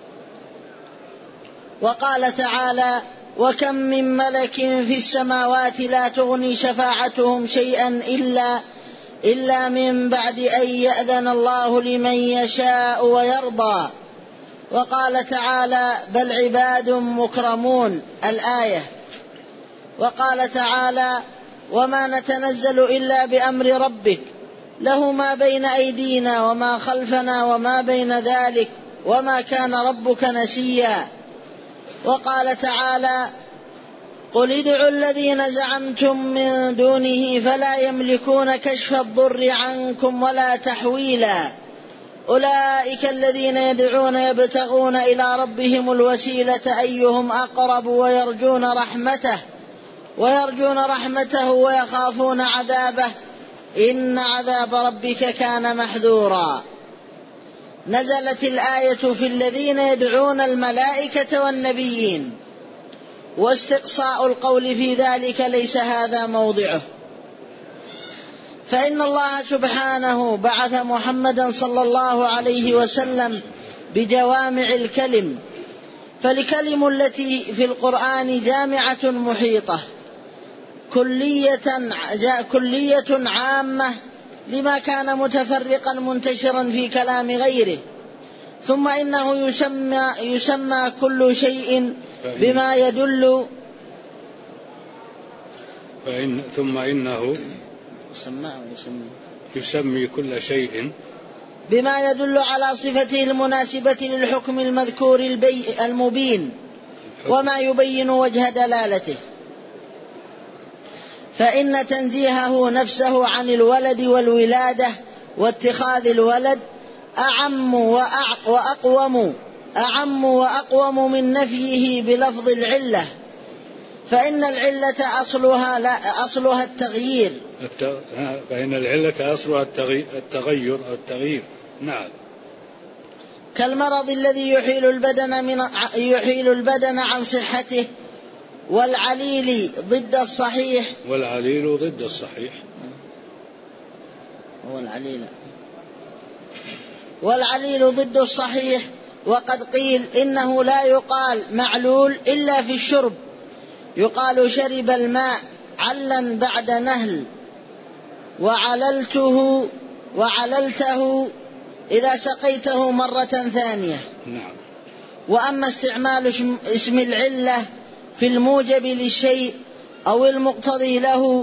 وقال تعالى: وكم من ملك في السماوات لا تغني شفاعتهم شيئا إلا من بعد أن يأذن الله لمن يشاء ويرضى. وقال تعالى: بل عباد مكرمون الآية. وقال تعالى: وما نتنزل إلا بأمر ربك له ما بين أيدينا وما خلفنا وما بين ذلك وما كان ربك نسيا. وقال تعالى: قل ادعوا الذين زعمتم من دونه فلا يملكون كشف الضر عنكم ولا تحويلا أولئك الذين يدعون يبتغون إلى ربهم الوسيلة أيهم أقرب ويرجون رحمته ويخافون عذابه إن عذاب ربك كان محذورا. نزلت الآية في الذين يدعون الملائكة والنبيين، واستقصاء القول في ذلك ليس هذا موضعه، فإن الله سبحانه بعث محمدا صلى الله عليه وسلم بجوامع الكلم، فالكلم التي في القرآن جامعة محيطة كلية عامة لما كان متفرقا منتشرا في كلام غيره. ثم إنه يسمى كل شيء بما يدل ثم إنه يسمي كل شيء بما يدل على صفته المناسبة للحكم المذكور المبين وما يبين وجه دلالته. فإن تنزيهه نفسه عن الولد والولادة واتخاذ الولد أعم وأقوم من نفيه بلفظ العلة، فإن العلة أصلها التغيير. فإن العلة أصلها التغيير. نعم. كالمرض الذي يحيل البدن عن صحته، والعليل ضد الصحيح. والعليل ضد الصحيح. وقد قيل إنه لا يقال معلول إلا في الشرب، يقال شرب الماء علا بعد نهل، وعللته إذا سقيته مرة ثانية. نعم. وأما استعمال اسم العلة في الموجب للشيء أو المقتضي له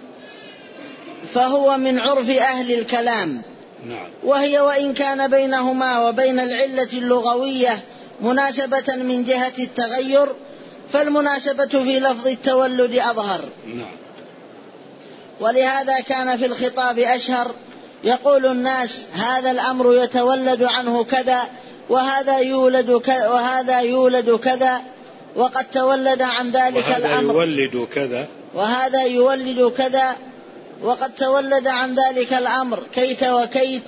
فهو من عرف أهل الكلام. نعم. وهي وإن كان بينهما وبين العلة اللغوية مناسبة من جهة التغير، فالمناسبة في لفظ التولد أظهر. نعم. ولهذا كان في الخطاب أشهر، يقول الناس هذا الأمر يتولد عنه كذا وهذا يولد كذا، وقد تولد عن ذلك الأمر. يولد كذا وهذا يولد كذا، وقد تولد عن ذلك الأمر كيت وكيت،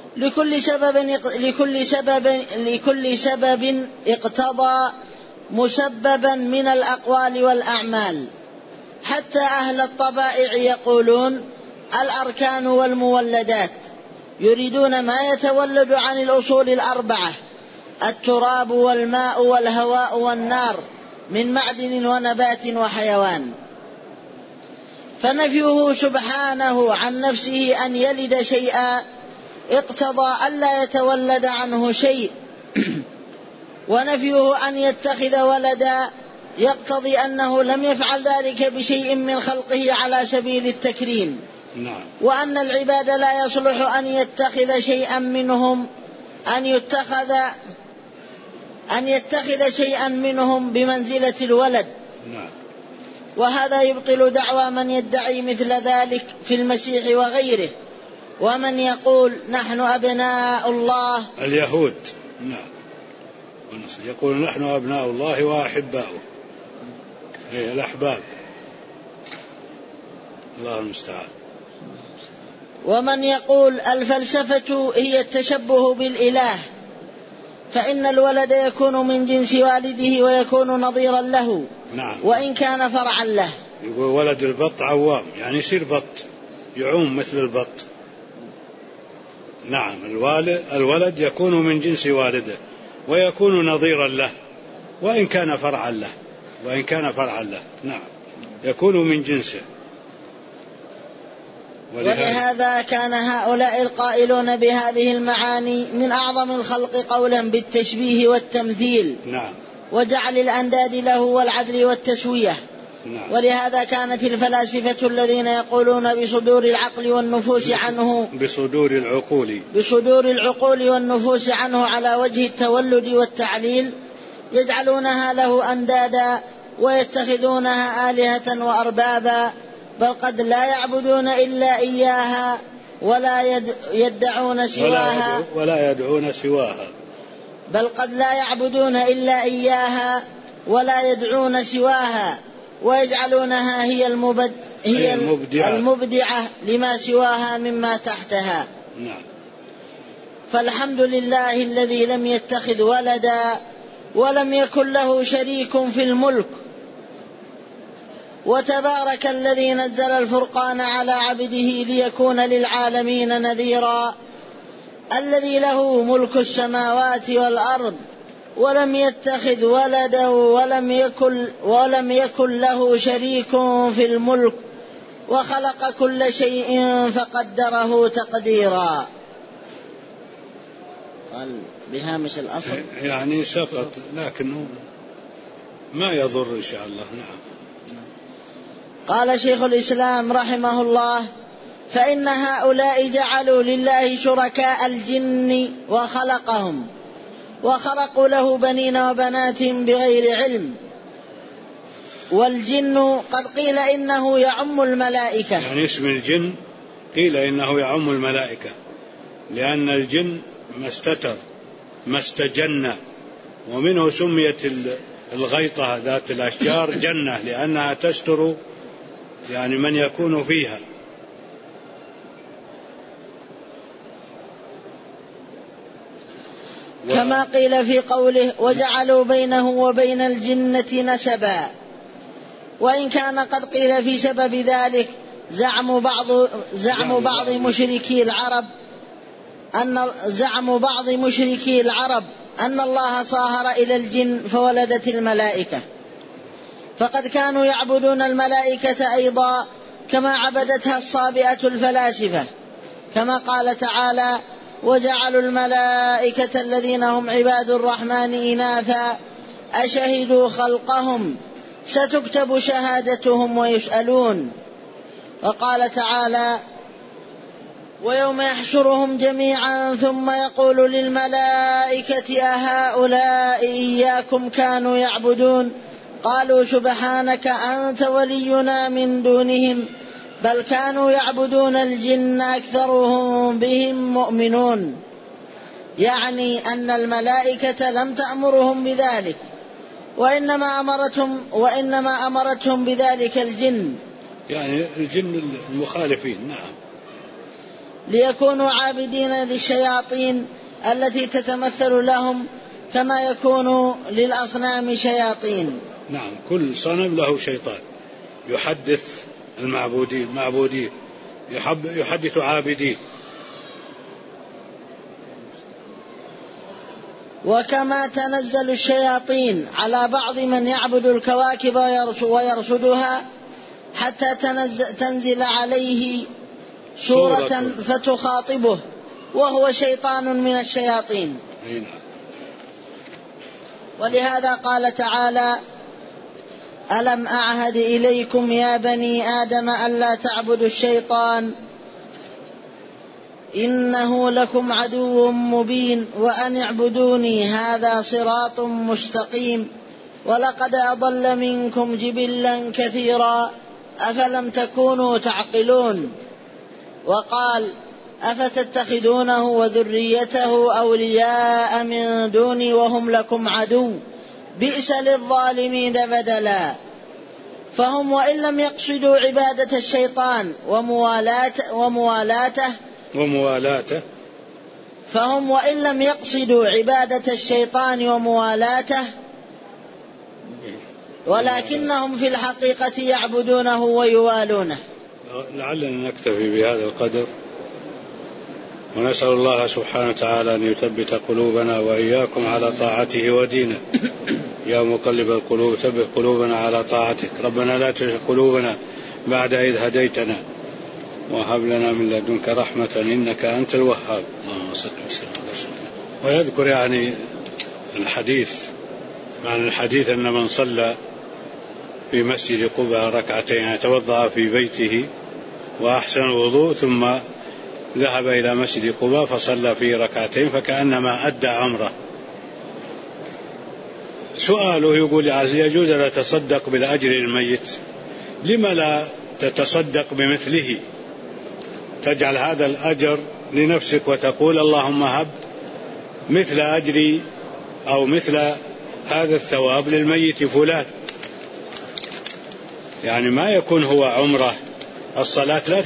لكل سبب اقتضى مسببا من الأقوال والأعمال. حتى أهل الطبائع يقولون الأركان والمولدات، يريدون ما يتولد عن الأصول الأربعة: التراب والماء والهواء والنار، من معدن ونبات وحيوان. فنفيه سبحانه عن نفسه أن يلد شيئا اقتضى ألا يتولد عنه شيء، ونفيه أن يتخذ ولدا يقتضي أنه لم يفعل ذلك بشيء من خلقه على سبيل التكريم. وأن العباد لا يصلح أن يتخذ شيئا منهم أن يتخذ شيئا منهم بمنزلة الولد. وهذا يبطل دعوى من يدعي مثل ذلك في المسيح وغيره، ومن يقول نحن أبناء الله. اليهود يقول نحن أبناء الله وأحباؤه، الأحباب، الله المستعان. ومن يقول الفلسفة هي التشبه بالإله، فإن الولد يكون من جنس والده ويكون نظيرا له، وإن كان فرعا له. يقول ولد البط عوام، يعني يصير بط، يعوم مثل البط. نعم، الولد يكون من جنس والده ويكون نظيرا له وإن كان فرعا له. نعم، يكون من جنسه. ولهذا كان هؤلاء القائلون بهذه المعاني من أعظم الخلق قولا بالتشبيه والتمثيل، وجعل الأنداد له والعدل والتسوية. ولهذا كانت الفلاسفة الذين يقولون بصدور العقل والنفوس عنه بصدور العقول والنفوس عنه على وجه التولد والتعليل، يجعلونها له أندادا ويتخذونها آلهة وأربابا، بل قد لا يعبدون إلا إياها ولا يدعون سواها، بل قد لا يعبدون إلا إياها ولا يدعون سواها، ويجعلونها هي المبدعة لما سواها مما تحتها. فالحمد لله الذي لم يتخذ ولدا ولم يكن له شريك في الملك، وتبارك الذي نزل الفرقان على عبده ليكون للعالمين نذيرا، الذي له ملك السماوات والأرض ولم يتخذ ولدا ولم يكن له شريك في الملك، وخلق كل شيء فقدره تقديرا. قال بهامش الأصل يعني سقط، لكنه ما يضر إن شاء الله. قال شيخ الإسلام رحمه الله: فإن هؤلاء جعلوا لله شركاء الجن وخلقهم، وخرقوا له بنين وبنات بغير علم. والجن قد قيل إنه يعم الملائكة، يعني اسم الجن قيل إنه يعم الملائكة، لأن الجن ما استجن، ومنه سميت الغيطة ذات الأشجار جنة، لأنها تستر يعني من يكون فيها. كما قيل في قوله: وجعلوا بينه وبين الجنة نسبا. وإن كان قد قيل في سبب ذلك زعم بعض مشركي العرب أن الله صاهر إلى الجن فولدت الملائكة، فقد كانوا يعبدون الملائكة أيضا كما عبدتها الصابئة الفلاسفة، كما قال تعالى: وجعلوا الملائكة الذين هم عباد الرحمن إناثا أشهدوا خلقهم ستكتب شهادتهم ويسألون. وقال تعالى: ويوم يحشرهم جميعا ثم يقول للملائكة أهؤلاء إياكم كانوا يعبدون قالوا سبحانك أنت ولينا من دونهم بل كانوا يعبدون الجن أكثرهم بهم مؤمنون. يعني أن الملائكة لم تأمرهم بذلك، وإنما أمرتهم بذلك الجن، يعني الجن المخالفين. نعم. ليكونوا عابدين للشياطين التي تتمثل لهم كما يكون للأصنام شياطين. نعم، كل صنم له شيطان يحدث المعبودين يحدث عابدين. وكما تنزل الشياطين على بعض من يعبد الكواكب ويرصدها حتى تنزل عليه سورة فتخاطبه وهو شيطان من الشياطين. ولهذا قال تعالى: ألم أعهد إليكم يا بني آدم ألا تعبدوا الشيطان إنه لكم عدو مبين وأن اعبدوني هذا صراط مستقيم ولقد أضل منكم جبلا كثيرا أفلم تكونوا تعقلون. وقال: أفتتخذونه وذريته أولياء من دوني وهم لكم عدو بئس للظالمين بدلا. فهم وإن لم يقصدوا عبادة الشيطان فهم وإن لم يقصدوا عبادة الشيطان وموالاته ولكنهم في الحقيقة يعبدونه ويوالونه. لعلنا نكتفي بهذا القدر، ونسأل الله سبحانه وتعالى أن يثبت قلوبنا وإياكم على طاعته ودينه. يا مقلب القلوب ثبت قلوبنا على طاعتك. ربنا لا تزغ قلوبنا بعد إذ هديتنا وهب لنا من لدنك رحمة إنك أنت الوهاب. اللهم صل وسلم على رسول الله. ويذكر يعني الحديث أن من صلى في مسجد قباء ركعتين توضأ في بيته وأحسن الوضوء ثم ذهب إلى مسجد قباء فصلى فيه ركعتين فكأنما أدى عمره. سؤاله يقول: هل يجوز أن أتصدق بالأجر الميت؟ لما لا تتصدق بمثله؟ تجعل هذا الأجر لنفسك وتقول: اللهم هب مثل أجري أو مثل هذا الثواب للميت فلان. يعني ما يكون هو عمره. الصلاة لا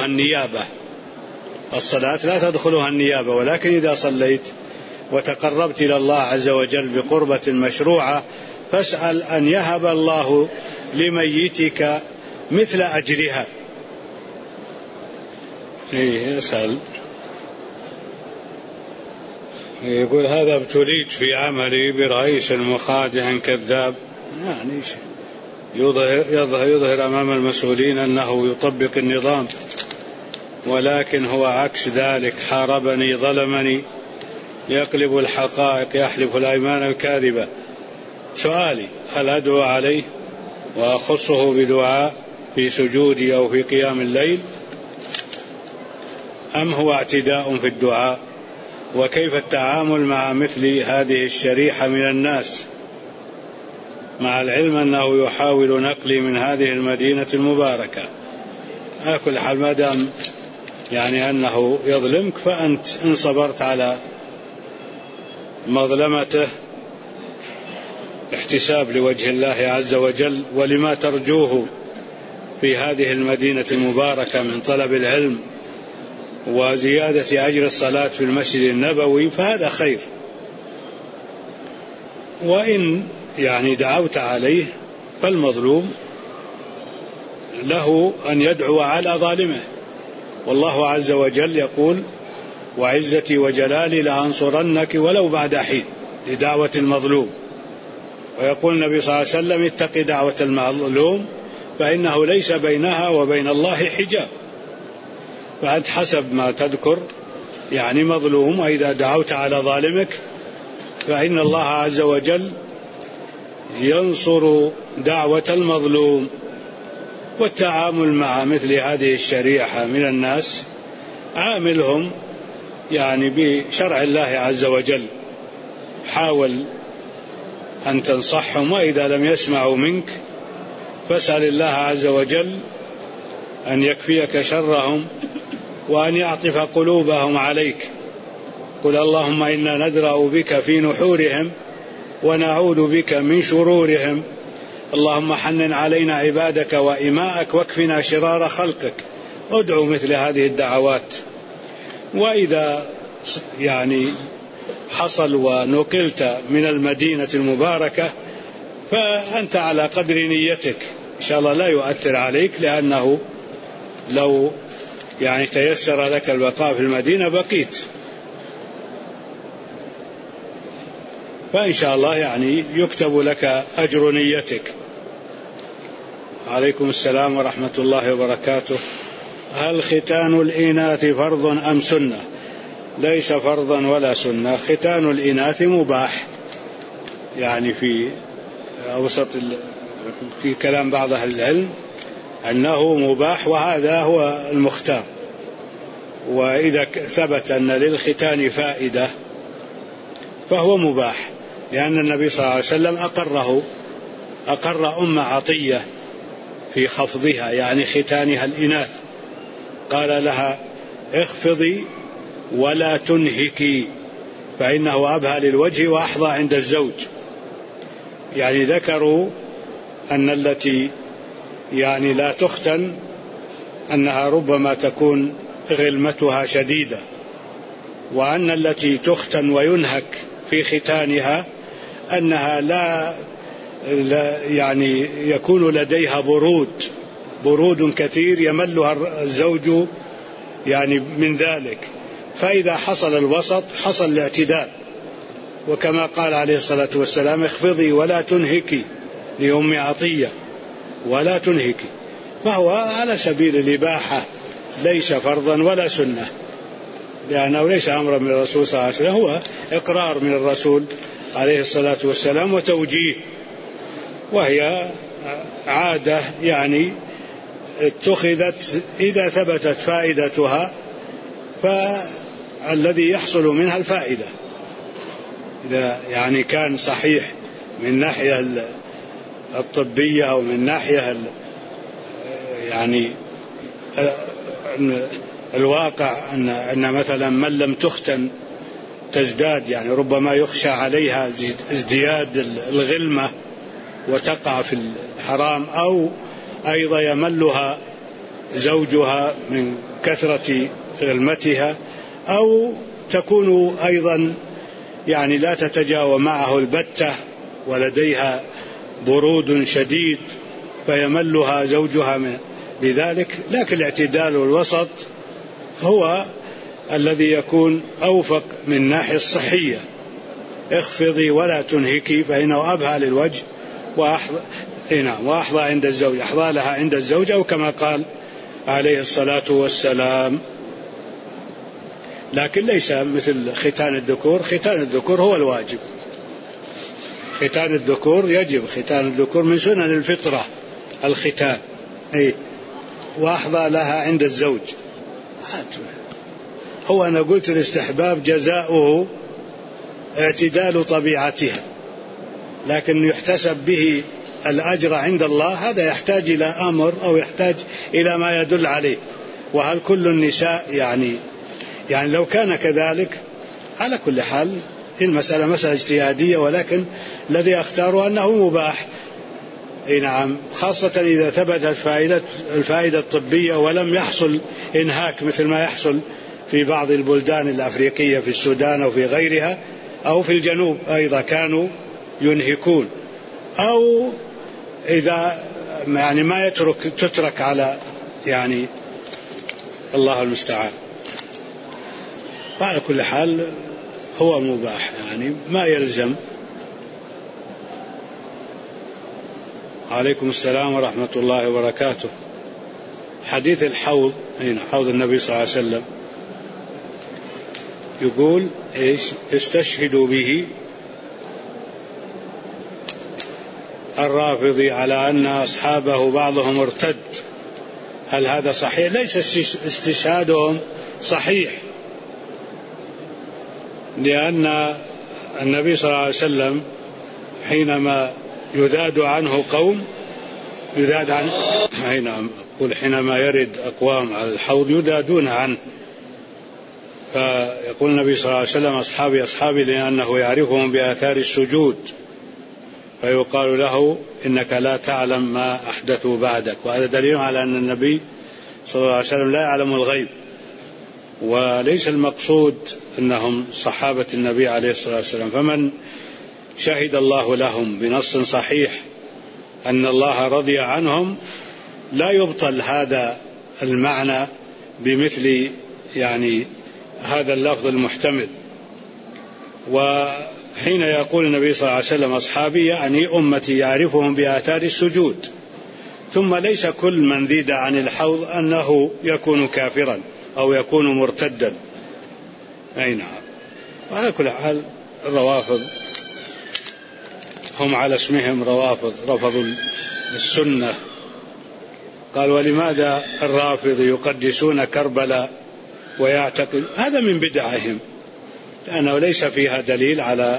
تدخلها النيابة، ولكن إذا صليت وتقربت إلى الله عز وجل بقربة مشروعة فاسأل أن يهب الله لميتك مثل أجرها. يسأل يقول: هذا ابتليت في عملي برئيس مخادع كذاب. يعني يظهر أمام المسؤولين أنه يطبق النظام، ولكن هو عكس ذلك. حاربني، ظلمني، يقلب الحقائق، يحلف الأيمان الكاذبة. سؤالي: هل أدعو عليه وأخصه بدعاء في سجودي أو في قيام الليل، أم هو اعتداء في الدعاء؟ وكيف التعامل مع مثل هذه الشريحة من الناس، مع العلم أنه يحاول نقلي من هذه المدينة المباركة؟ أكل حال ما دام يعني أنه يظلمك، فأنت إن صبرت على مظلمته احتساب لوجه الله عز وجل ولما ترجوه في هذه المدينة المباركة من طلب العلم وزيادة أجر الصلاة في المسجد النبوي، فهذا خير. وإن يعني دعوت عليه فالمظلوم له أن يدعو على ظالمه، والله عز وجل يقول: وعزتي وجلالي لأنصرنك ولو بعد حين، لدعوة المظلوم. ويقول النبي صلى الله عليه وسلم: اتق دعوة المظلوم فإنه ليس بينها وبين الله حجاب. فأنت حسب ما تذكر يعني مظلوم، وإذا دعوت على ظالمك فإن الله عز وجل ينصر دعوة المظلوم. والتعامل مع مثل هذه الشريحة من الناس عاملهم يعني بشرع الله عز وجل. حاول أن تنصحهم، وإذا لم يسمعوا منك فاسأل الله عز وجل أن يكفيك شرهم وأن يعطف قلوبهم عليك. قل: اللهم إنا ندرأ بك في نحورهم ونعوذ بك من شرورهم اللهم حنن علينا عبادك وإماءك واكفنا شرار خلقك. ادعو مثل هذه الدعوات. وإذا يعني حصل ونقلت من المدينة المباركة فأنت على قدر نيتك، إن شاء الله لا يؤثر عليك، لأنه لو يعني تيسر لك البقاء في المدينة بقيت، فإن شاء الله يعني يكتب لك أجر نيتك. عليكم السلام ورحمة الله وبركاته. هل ختان الإناث فرض أم سنة؟ ليس فرضا ولا سنة. ختان الإناث مباح، يعني في أوسط في كلام بعض أهل العلم أنه مباح، وهذا هو المختار. وإذا ثبت أن للختان فائدة فهو مباح، لأن النبي صلى الله عليه وسلم أقر أم عطية في خفضها، يعني ختانها الإناث، قال لها اخفضي ولا تنهكي فإنه أبهى للوجه وأحظى عند الزوج. يعني ذكروا أن التي يعني لا تختن أنها ربما تكون غلمتها شديدة، وأن التي تختن وينهك في ختانها أنها لا يعني يكون لديها برود كثير يملها الزوج يعني من ذلك، فإذا حصل الوسط حصل الاعتدال. وكما قال عليه الصلاة والسلام اخفضي ولا تنهكي لأم عطية ولا تنهكي، فهو على سبيل الإباحة، ليس فرضا ولا سنة، لأنه ليس أمرا من الرسول صلى الله عليه وسلم، هو إقرار من الرسول عليه الصلاة والسلام وتوجيه، وهي عادة يعني اتخذت إذا ثبتت فائدتها فالذي يحصل منها الفائدة. إذا يعني كان صحيح من ناحية الطبية أو من ناحية يعني الواقع أن مثلا من لم تختن تزداد، يعني ربما يخشى عليها ازدياد الغلمة وتقع في الحرام، أو أيضا يملها زوجها من كثرة غلمتها، أو تكون أيضا يعني لا تتجاوب معه البتة ولديها برود شديد فيملها زوجها لذلك. لكن الاعتدال والوسط هو الذي يكون أوفق من ناحية الصحية. اخفضي ولا تنهكي فإنه أبهى للوجه وأحظى عند الزوج، أحظى لها عند الزوج، أو كما قال عليه الصلاة والسلام. لكن ليس مثل ختان الذكور. ختان الذكور هو الواجب، ختان الذكور يجب، ختان الذكور من سنن الفطرة الختان، وأحظى لها عند الزوج. هو أنا قلت الاستحباب جزاؤه اعتدال طبيعتها، لكن يحتسب به الأجر عند الله، هذا يحتاج إلى أمر أو يحتاج إلى ما يدل عليه. وهل كل النساء يعني لو كان كذلك على كل حال المسألة مسألة اجتهادية، ولكن الذي أختاره أنه مباح. نعم، خاصة إذا ثبتت الفائدة الطبية ولم يحصل إنهاك مثل ما يحصل في بعض البلدان الأفريقية، في السودان أو في غيرها، أو في الجنوب أيضا كانوا ينهكون، أو إذا يعني ما تترك على يعني الله المستعان. على كل حال هو مباح، يعني ما يلزم. عليكم السلام ورحمة الله وبركاته. حديث الحوض، حوض النبي صلى الله عليه وسلم، يقول إيش؟ استشهدوا به الرافضي على أن أصحابه بعضهم ارتد. هل هذا صحيح؟ ليس استشهادهم صحيح، لأن النبي صلى الله عليه وسلم حينما يذاد عنه قوم يذاد عنه، حينما يرد أقوام على الحوض يذادون عنه، فيقول النبي صلى الله عليه وسلم أصحابي أصحابي، لأنه يعرفهم بآثار السجود، فيقال له إنك لا تعلم ما أحدثوا بعدك. وهذا دليل على أن النبي صلى الله عليه وسلم لا يعلم الغيب، وليس المقصود أنهم صحابة النبي عليه الصلاة والسلام. فمن شهد الله لهم بنص صحيح أن الله رضي عنهم لا يبطل هذا المعنى بمثل هذا اللفظ المحتمل. وحين يقول النبي صلى الله عليه وسلم أصحابي يعني أمتي يعرفهم بآثار السجود، ثم ليس كل من ذيد عن الحوض أنه يكون كافرا أو يكون مرتدا. أي نعم. وعلى كل حال الروافض هم على اسمهم روافض، رفضوا السنة. قال ولماذا الرافض يقدسون كربلاء ويعتقد هذا من بدعهم، لأنه ليس فيها دليل على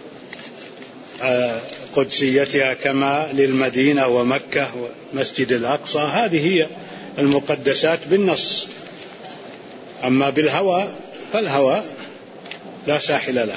قدسيتها كما للمدينة ومكة ومسجد الأقصى، هذه هي المقدسات بالنص. أما بالهوى فالهوى لا ساحل له.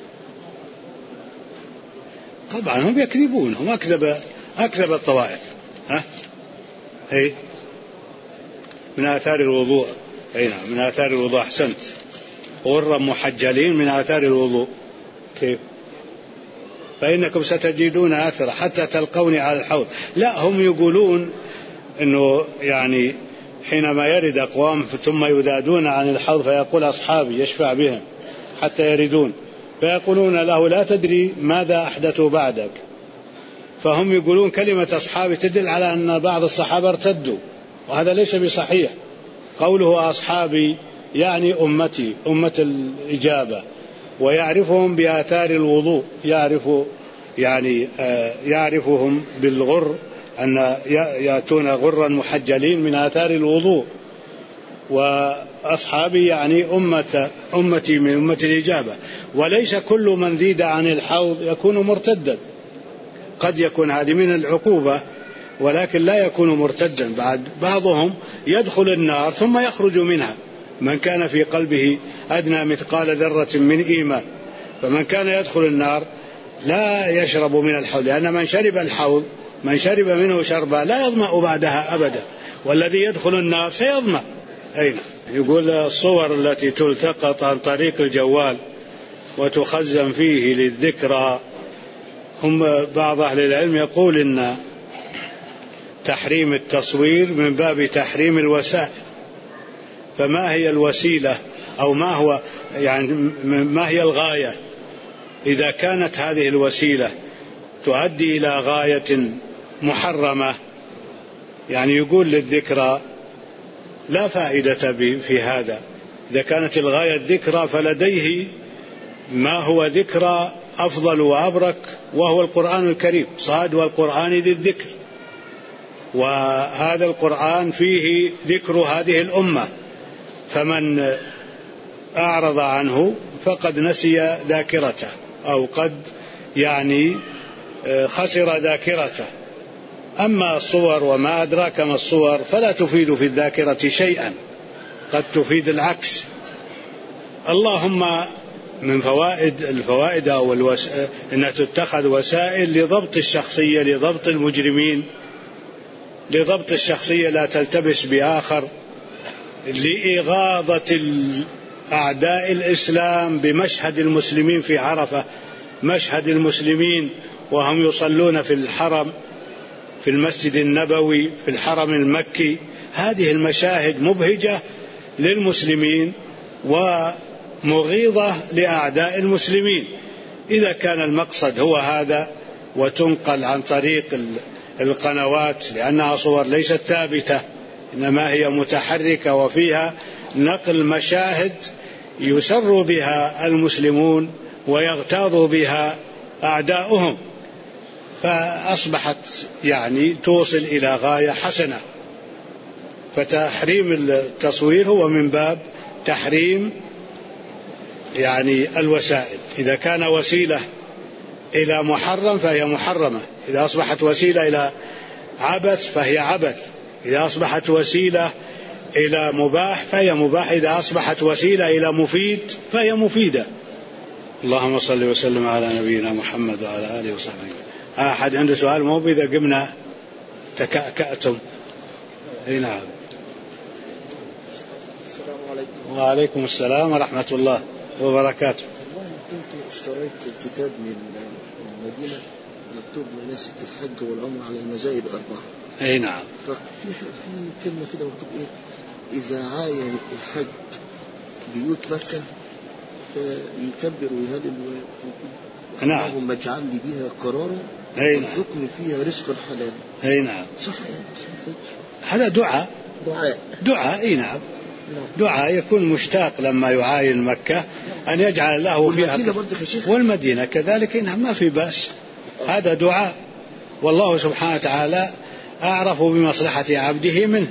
طبعا هم يكذبون، هم أكذب الطوائف. أي من آثار الوضوء. أي نعم من آثار الوضوء. أحسنت. غرا محجلين من آثار الوضوء. كيف؟ فإنكم ستجدون آثرة حتى تلقوني على الحوض. لا، هم يقولون أنه حينما يرد أقوام ثم يذادون عن الحوض فيقول أصحابي يشفع بهم حتى يردون، فيقولون له لا تدري ماذا أحدثوا بعدك. فهم يقولون كلمة أصحابي تدل على أن بعض الصحابة ارتدوا، وهذا ليس بصحيح. قوله أصحابي يعني أمتي، أمة الإجابة، ويعرفهم بآثار الوضوء، يعرفهم بالغر، أن يأتون غرا محجلين من آثار الوضوء. وأصحابي يعني أمتي من أمة الإجابة. وليس كل من زيد عن الحوض يكون مرتدا، قد يكون هذه من العقوبة، ولكن لا يكون مرتدا. بعضهم يدخل النار ثم يخرج منها، من كان في قلبه أدنى مثقال ذرة من إيمان. فمن كان يدخل النار لا يشرب من الحوض، لأن من شرب الحوض من شرب منه شربا لا يظمأ بعدها أبدا، والذي يدخل النار سيظمأ. أين يقول الصور التي تلتقط عن طريق الجوال وتخزن فيه للذكرى، هم بعض أهل العلم يقول إن تحريم التصوير من باب تحريم الوسائل. فما هي الوسيلة أو ما هي الغاية؟ إذا كانت هذه الوسيلة تؤدي إلى غاية محرمة، يقول للذكرى لا فائدة في هذا. إذا كانت الغاية الذكرى فلديه ما هو ذكرى أفضل وأبرك، وهو القرآن الكريم، صاد والقرآن ذي الذكر. وهذا القرآن فيه ذكر هذه الأمة، فمن أعرض عنه فقد نسي ذاكرته، أو قد خسر ذاكرته. أما الصور وما أدراك ما الصور فلا تفيد في الذاكرة شيئا، قد تفيد العكس. اللهم من الفوائد أو أنها تتخذ وسائل لضبط الشخصية، لضبط المجرمين، لضبط الشخصية لا تلتبس بآخر، لإغاظة أعداء الإسلام بمشهد المسلمين في عرفة، مشهد المسلمين وهم يصلون في الحرم، في المسجد النبوي، في الحرم المكي. هذه المشاهد مبهجة للمسلمين ومغيظة لأعداء المسلمين. إذا كان المقصد هو هذا وتنقل عن طريق القنوات، لأنها صور ليست ثابتة إنما هي متحركة وفيها نقل مشاهد يسر بها المسلمون ويغتاظ بها أعداؤهم، فأصبحت توصل إلى غاية حسنة. فتحريم التصوير هو من باب تحريم الوسائل. إذا كان وسيلة إلى محرم فهي محرمة، إذا أصبحت وسيلة إلى عبث فهي عبث، إذا أصبحت وسيلة إلى مباح فهي مباح، إذا أصبحت وسيلة إلى مفيد فهي مفيدة. اللهم صل وسلم على نبينا محمد وعلى آله وصحبه. أحد عنده سؤال؟ مو إذا قمنا تكأكأتم. أي نعم. السلام عليكم. وعليكم السلام ورحمة الله وبركاته. كنت اشتريت الكتاب من المدينة مكتوب مناسك الحج والعمر على المذاهب الأربعة. أي نعم. ففي كلمة كده مكتوب إيه؟ إذا عاين الحج بيوت مكة فيكبر ويهلل نعم. اللهم اجعل لي بها قرارا وارزقني فيها رزقا حلالا. أي نعم. صح. هذا دعاء. أي نعم. دعاء يكون مشتاق لما يعاين مكة أن يجعل له فيها، والمدينة كذلك. ما في بأس، هذا دعاء، والله سبحانه وتعالى أعرف بمصلحة عبده منه.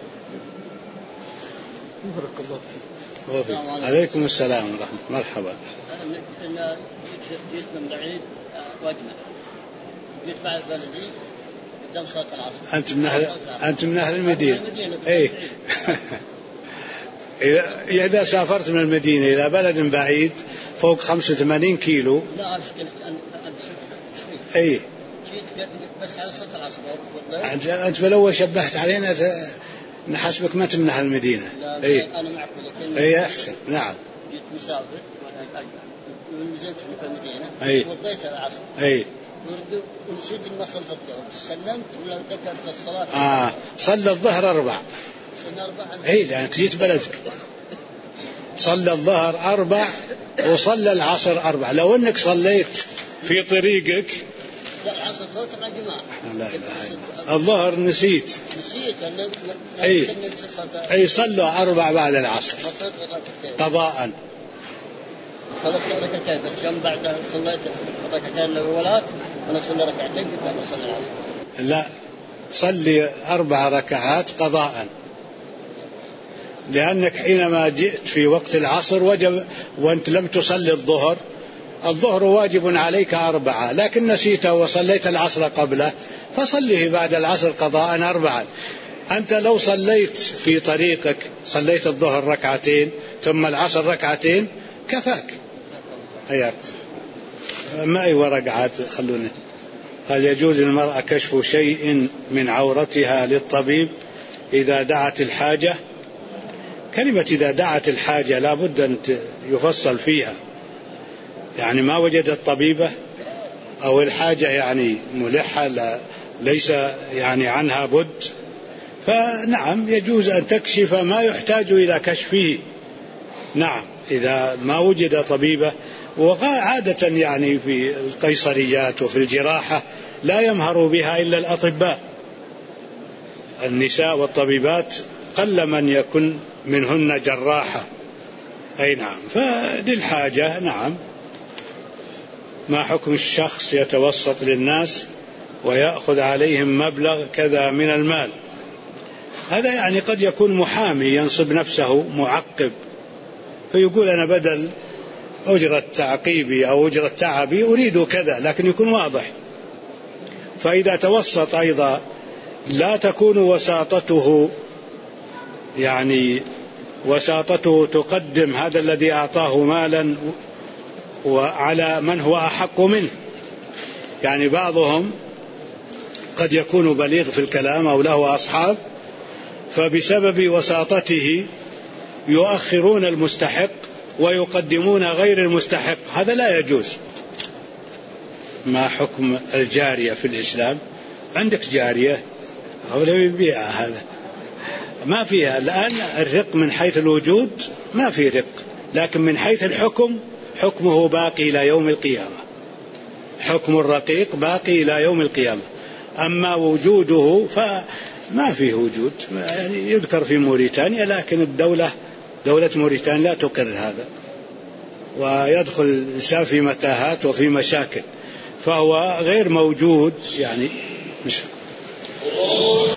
بارك الله فيك. عليكم السلام ورحمة. مرحبا. أنا جيت من بعيد واجمع، جيت بعد بلدي قدام صلاة العصر. أنت من أهل المدينة. إيه. إذا سافرت من المدينة إلى بلد بعيد فوق 85 كيلو. لا أشكلت أي. جيت بس على صلاة العصر. أنت بالأول شبهت علينا نحسبك ما من أهل المدينة. أي. أنا معك لكن. أي أحسن. نعم. جيت مسافر ونزلت في المدينة. أي. وضيت العصر. أي. ونسيت المصل في الظهر. سلمت ولا ذكرت الصلاة. صلى الظهر 4. اي لأنك جيت بلدك. صلى الظهر 4 وصلى العصر 4. لو انك صليت في طريقك. لا العصر صوت مع جماعة. لا الظهر نسيت. اي صلوا 4 بعد العصر قضاء. صليت ركعتين بس يوم بعد صليت ركعتين الأولات وانا صلي ركعتين قبل ما اصلي العصر. لا صلي 4 ركعات قضاء، لأنك حينما جئت في وقت العصر وجب وأنت لم تصلي الظهر واجب عليك 4، لكن نسيته وصليت العصر قبله فصليه بعد العصر قضاء 4. أنت لو صليت في طريقك صليت الظهر 2 ركعتين ثم العصر 2 ركعتين كفاك. هياك معي ورقعات خلوني. هل يجوز للمرأة كشف شيء من عورتها للطبيب إذا دعت الحاجة؟ كلمة إذا دعت الحاجة لا بد أن يفصل فيها، يعني ما وجدت طبيبة أو الحاجة يعني ملحة ليس يعني عنها بد، فنعم يجوز أن تكشف ما يحتاج إلى كشفه. نعم إذا ما وجد طبيبة. وعادة يعني في القيصريات وفي الجراحة لا يمهر بها إلا الأطباء. النساء والطبيبات قل من يكن منهن جراحة. أي نعم. فللحاجة نعم. ما حكم الشخص يتوسط للناس ويأخذ عليهم مبلغ كذا من المال؟ هذا يعني قد يكون محامي ينصب نفسه معقب فيقول أنا بدل أجرة تعقيبي أو أجرة تعبي أريد كذا، لكن يكون واضح. فإذا توسط أيضا لا تكون وساطته يعني وساطته تقدم هذا الذي أعطاه مالا وعلى من هو أحق منه. يعني بعضهم قد يكون بليغ في الكلام أو له أصحاب، فبسبب وساطته يؤخرون المستحق ويقدمون غير المستحق، هذا لا يجوز. ما حكم الجارية في الإسلام؟ عندك جارية أو لو يبيعها هذا ما فيها الآن الرق من حيث الوجود ما في رق، لكن من حيث الحكم حكمه باقي إلى يوم القيامة. حكم الرقيق باقي إلى يوم القيامة. أما وجوده فما فيه وجود، يعني يذكر في موريتانيا لكن دولة موريتانيا لا تقر هذا، ويدخل الإنسان في متاهات وفي مشاكل، فهو غير موجود يعني مش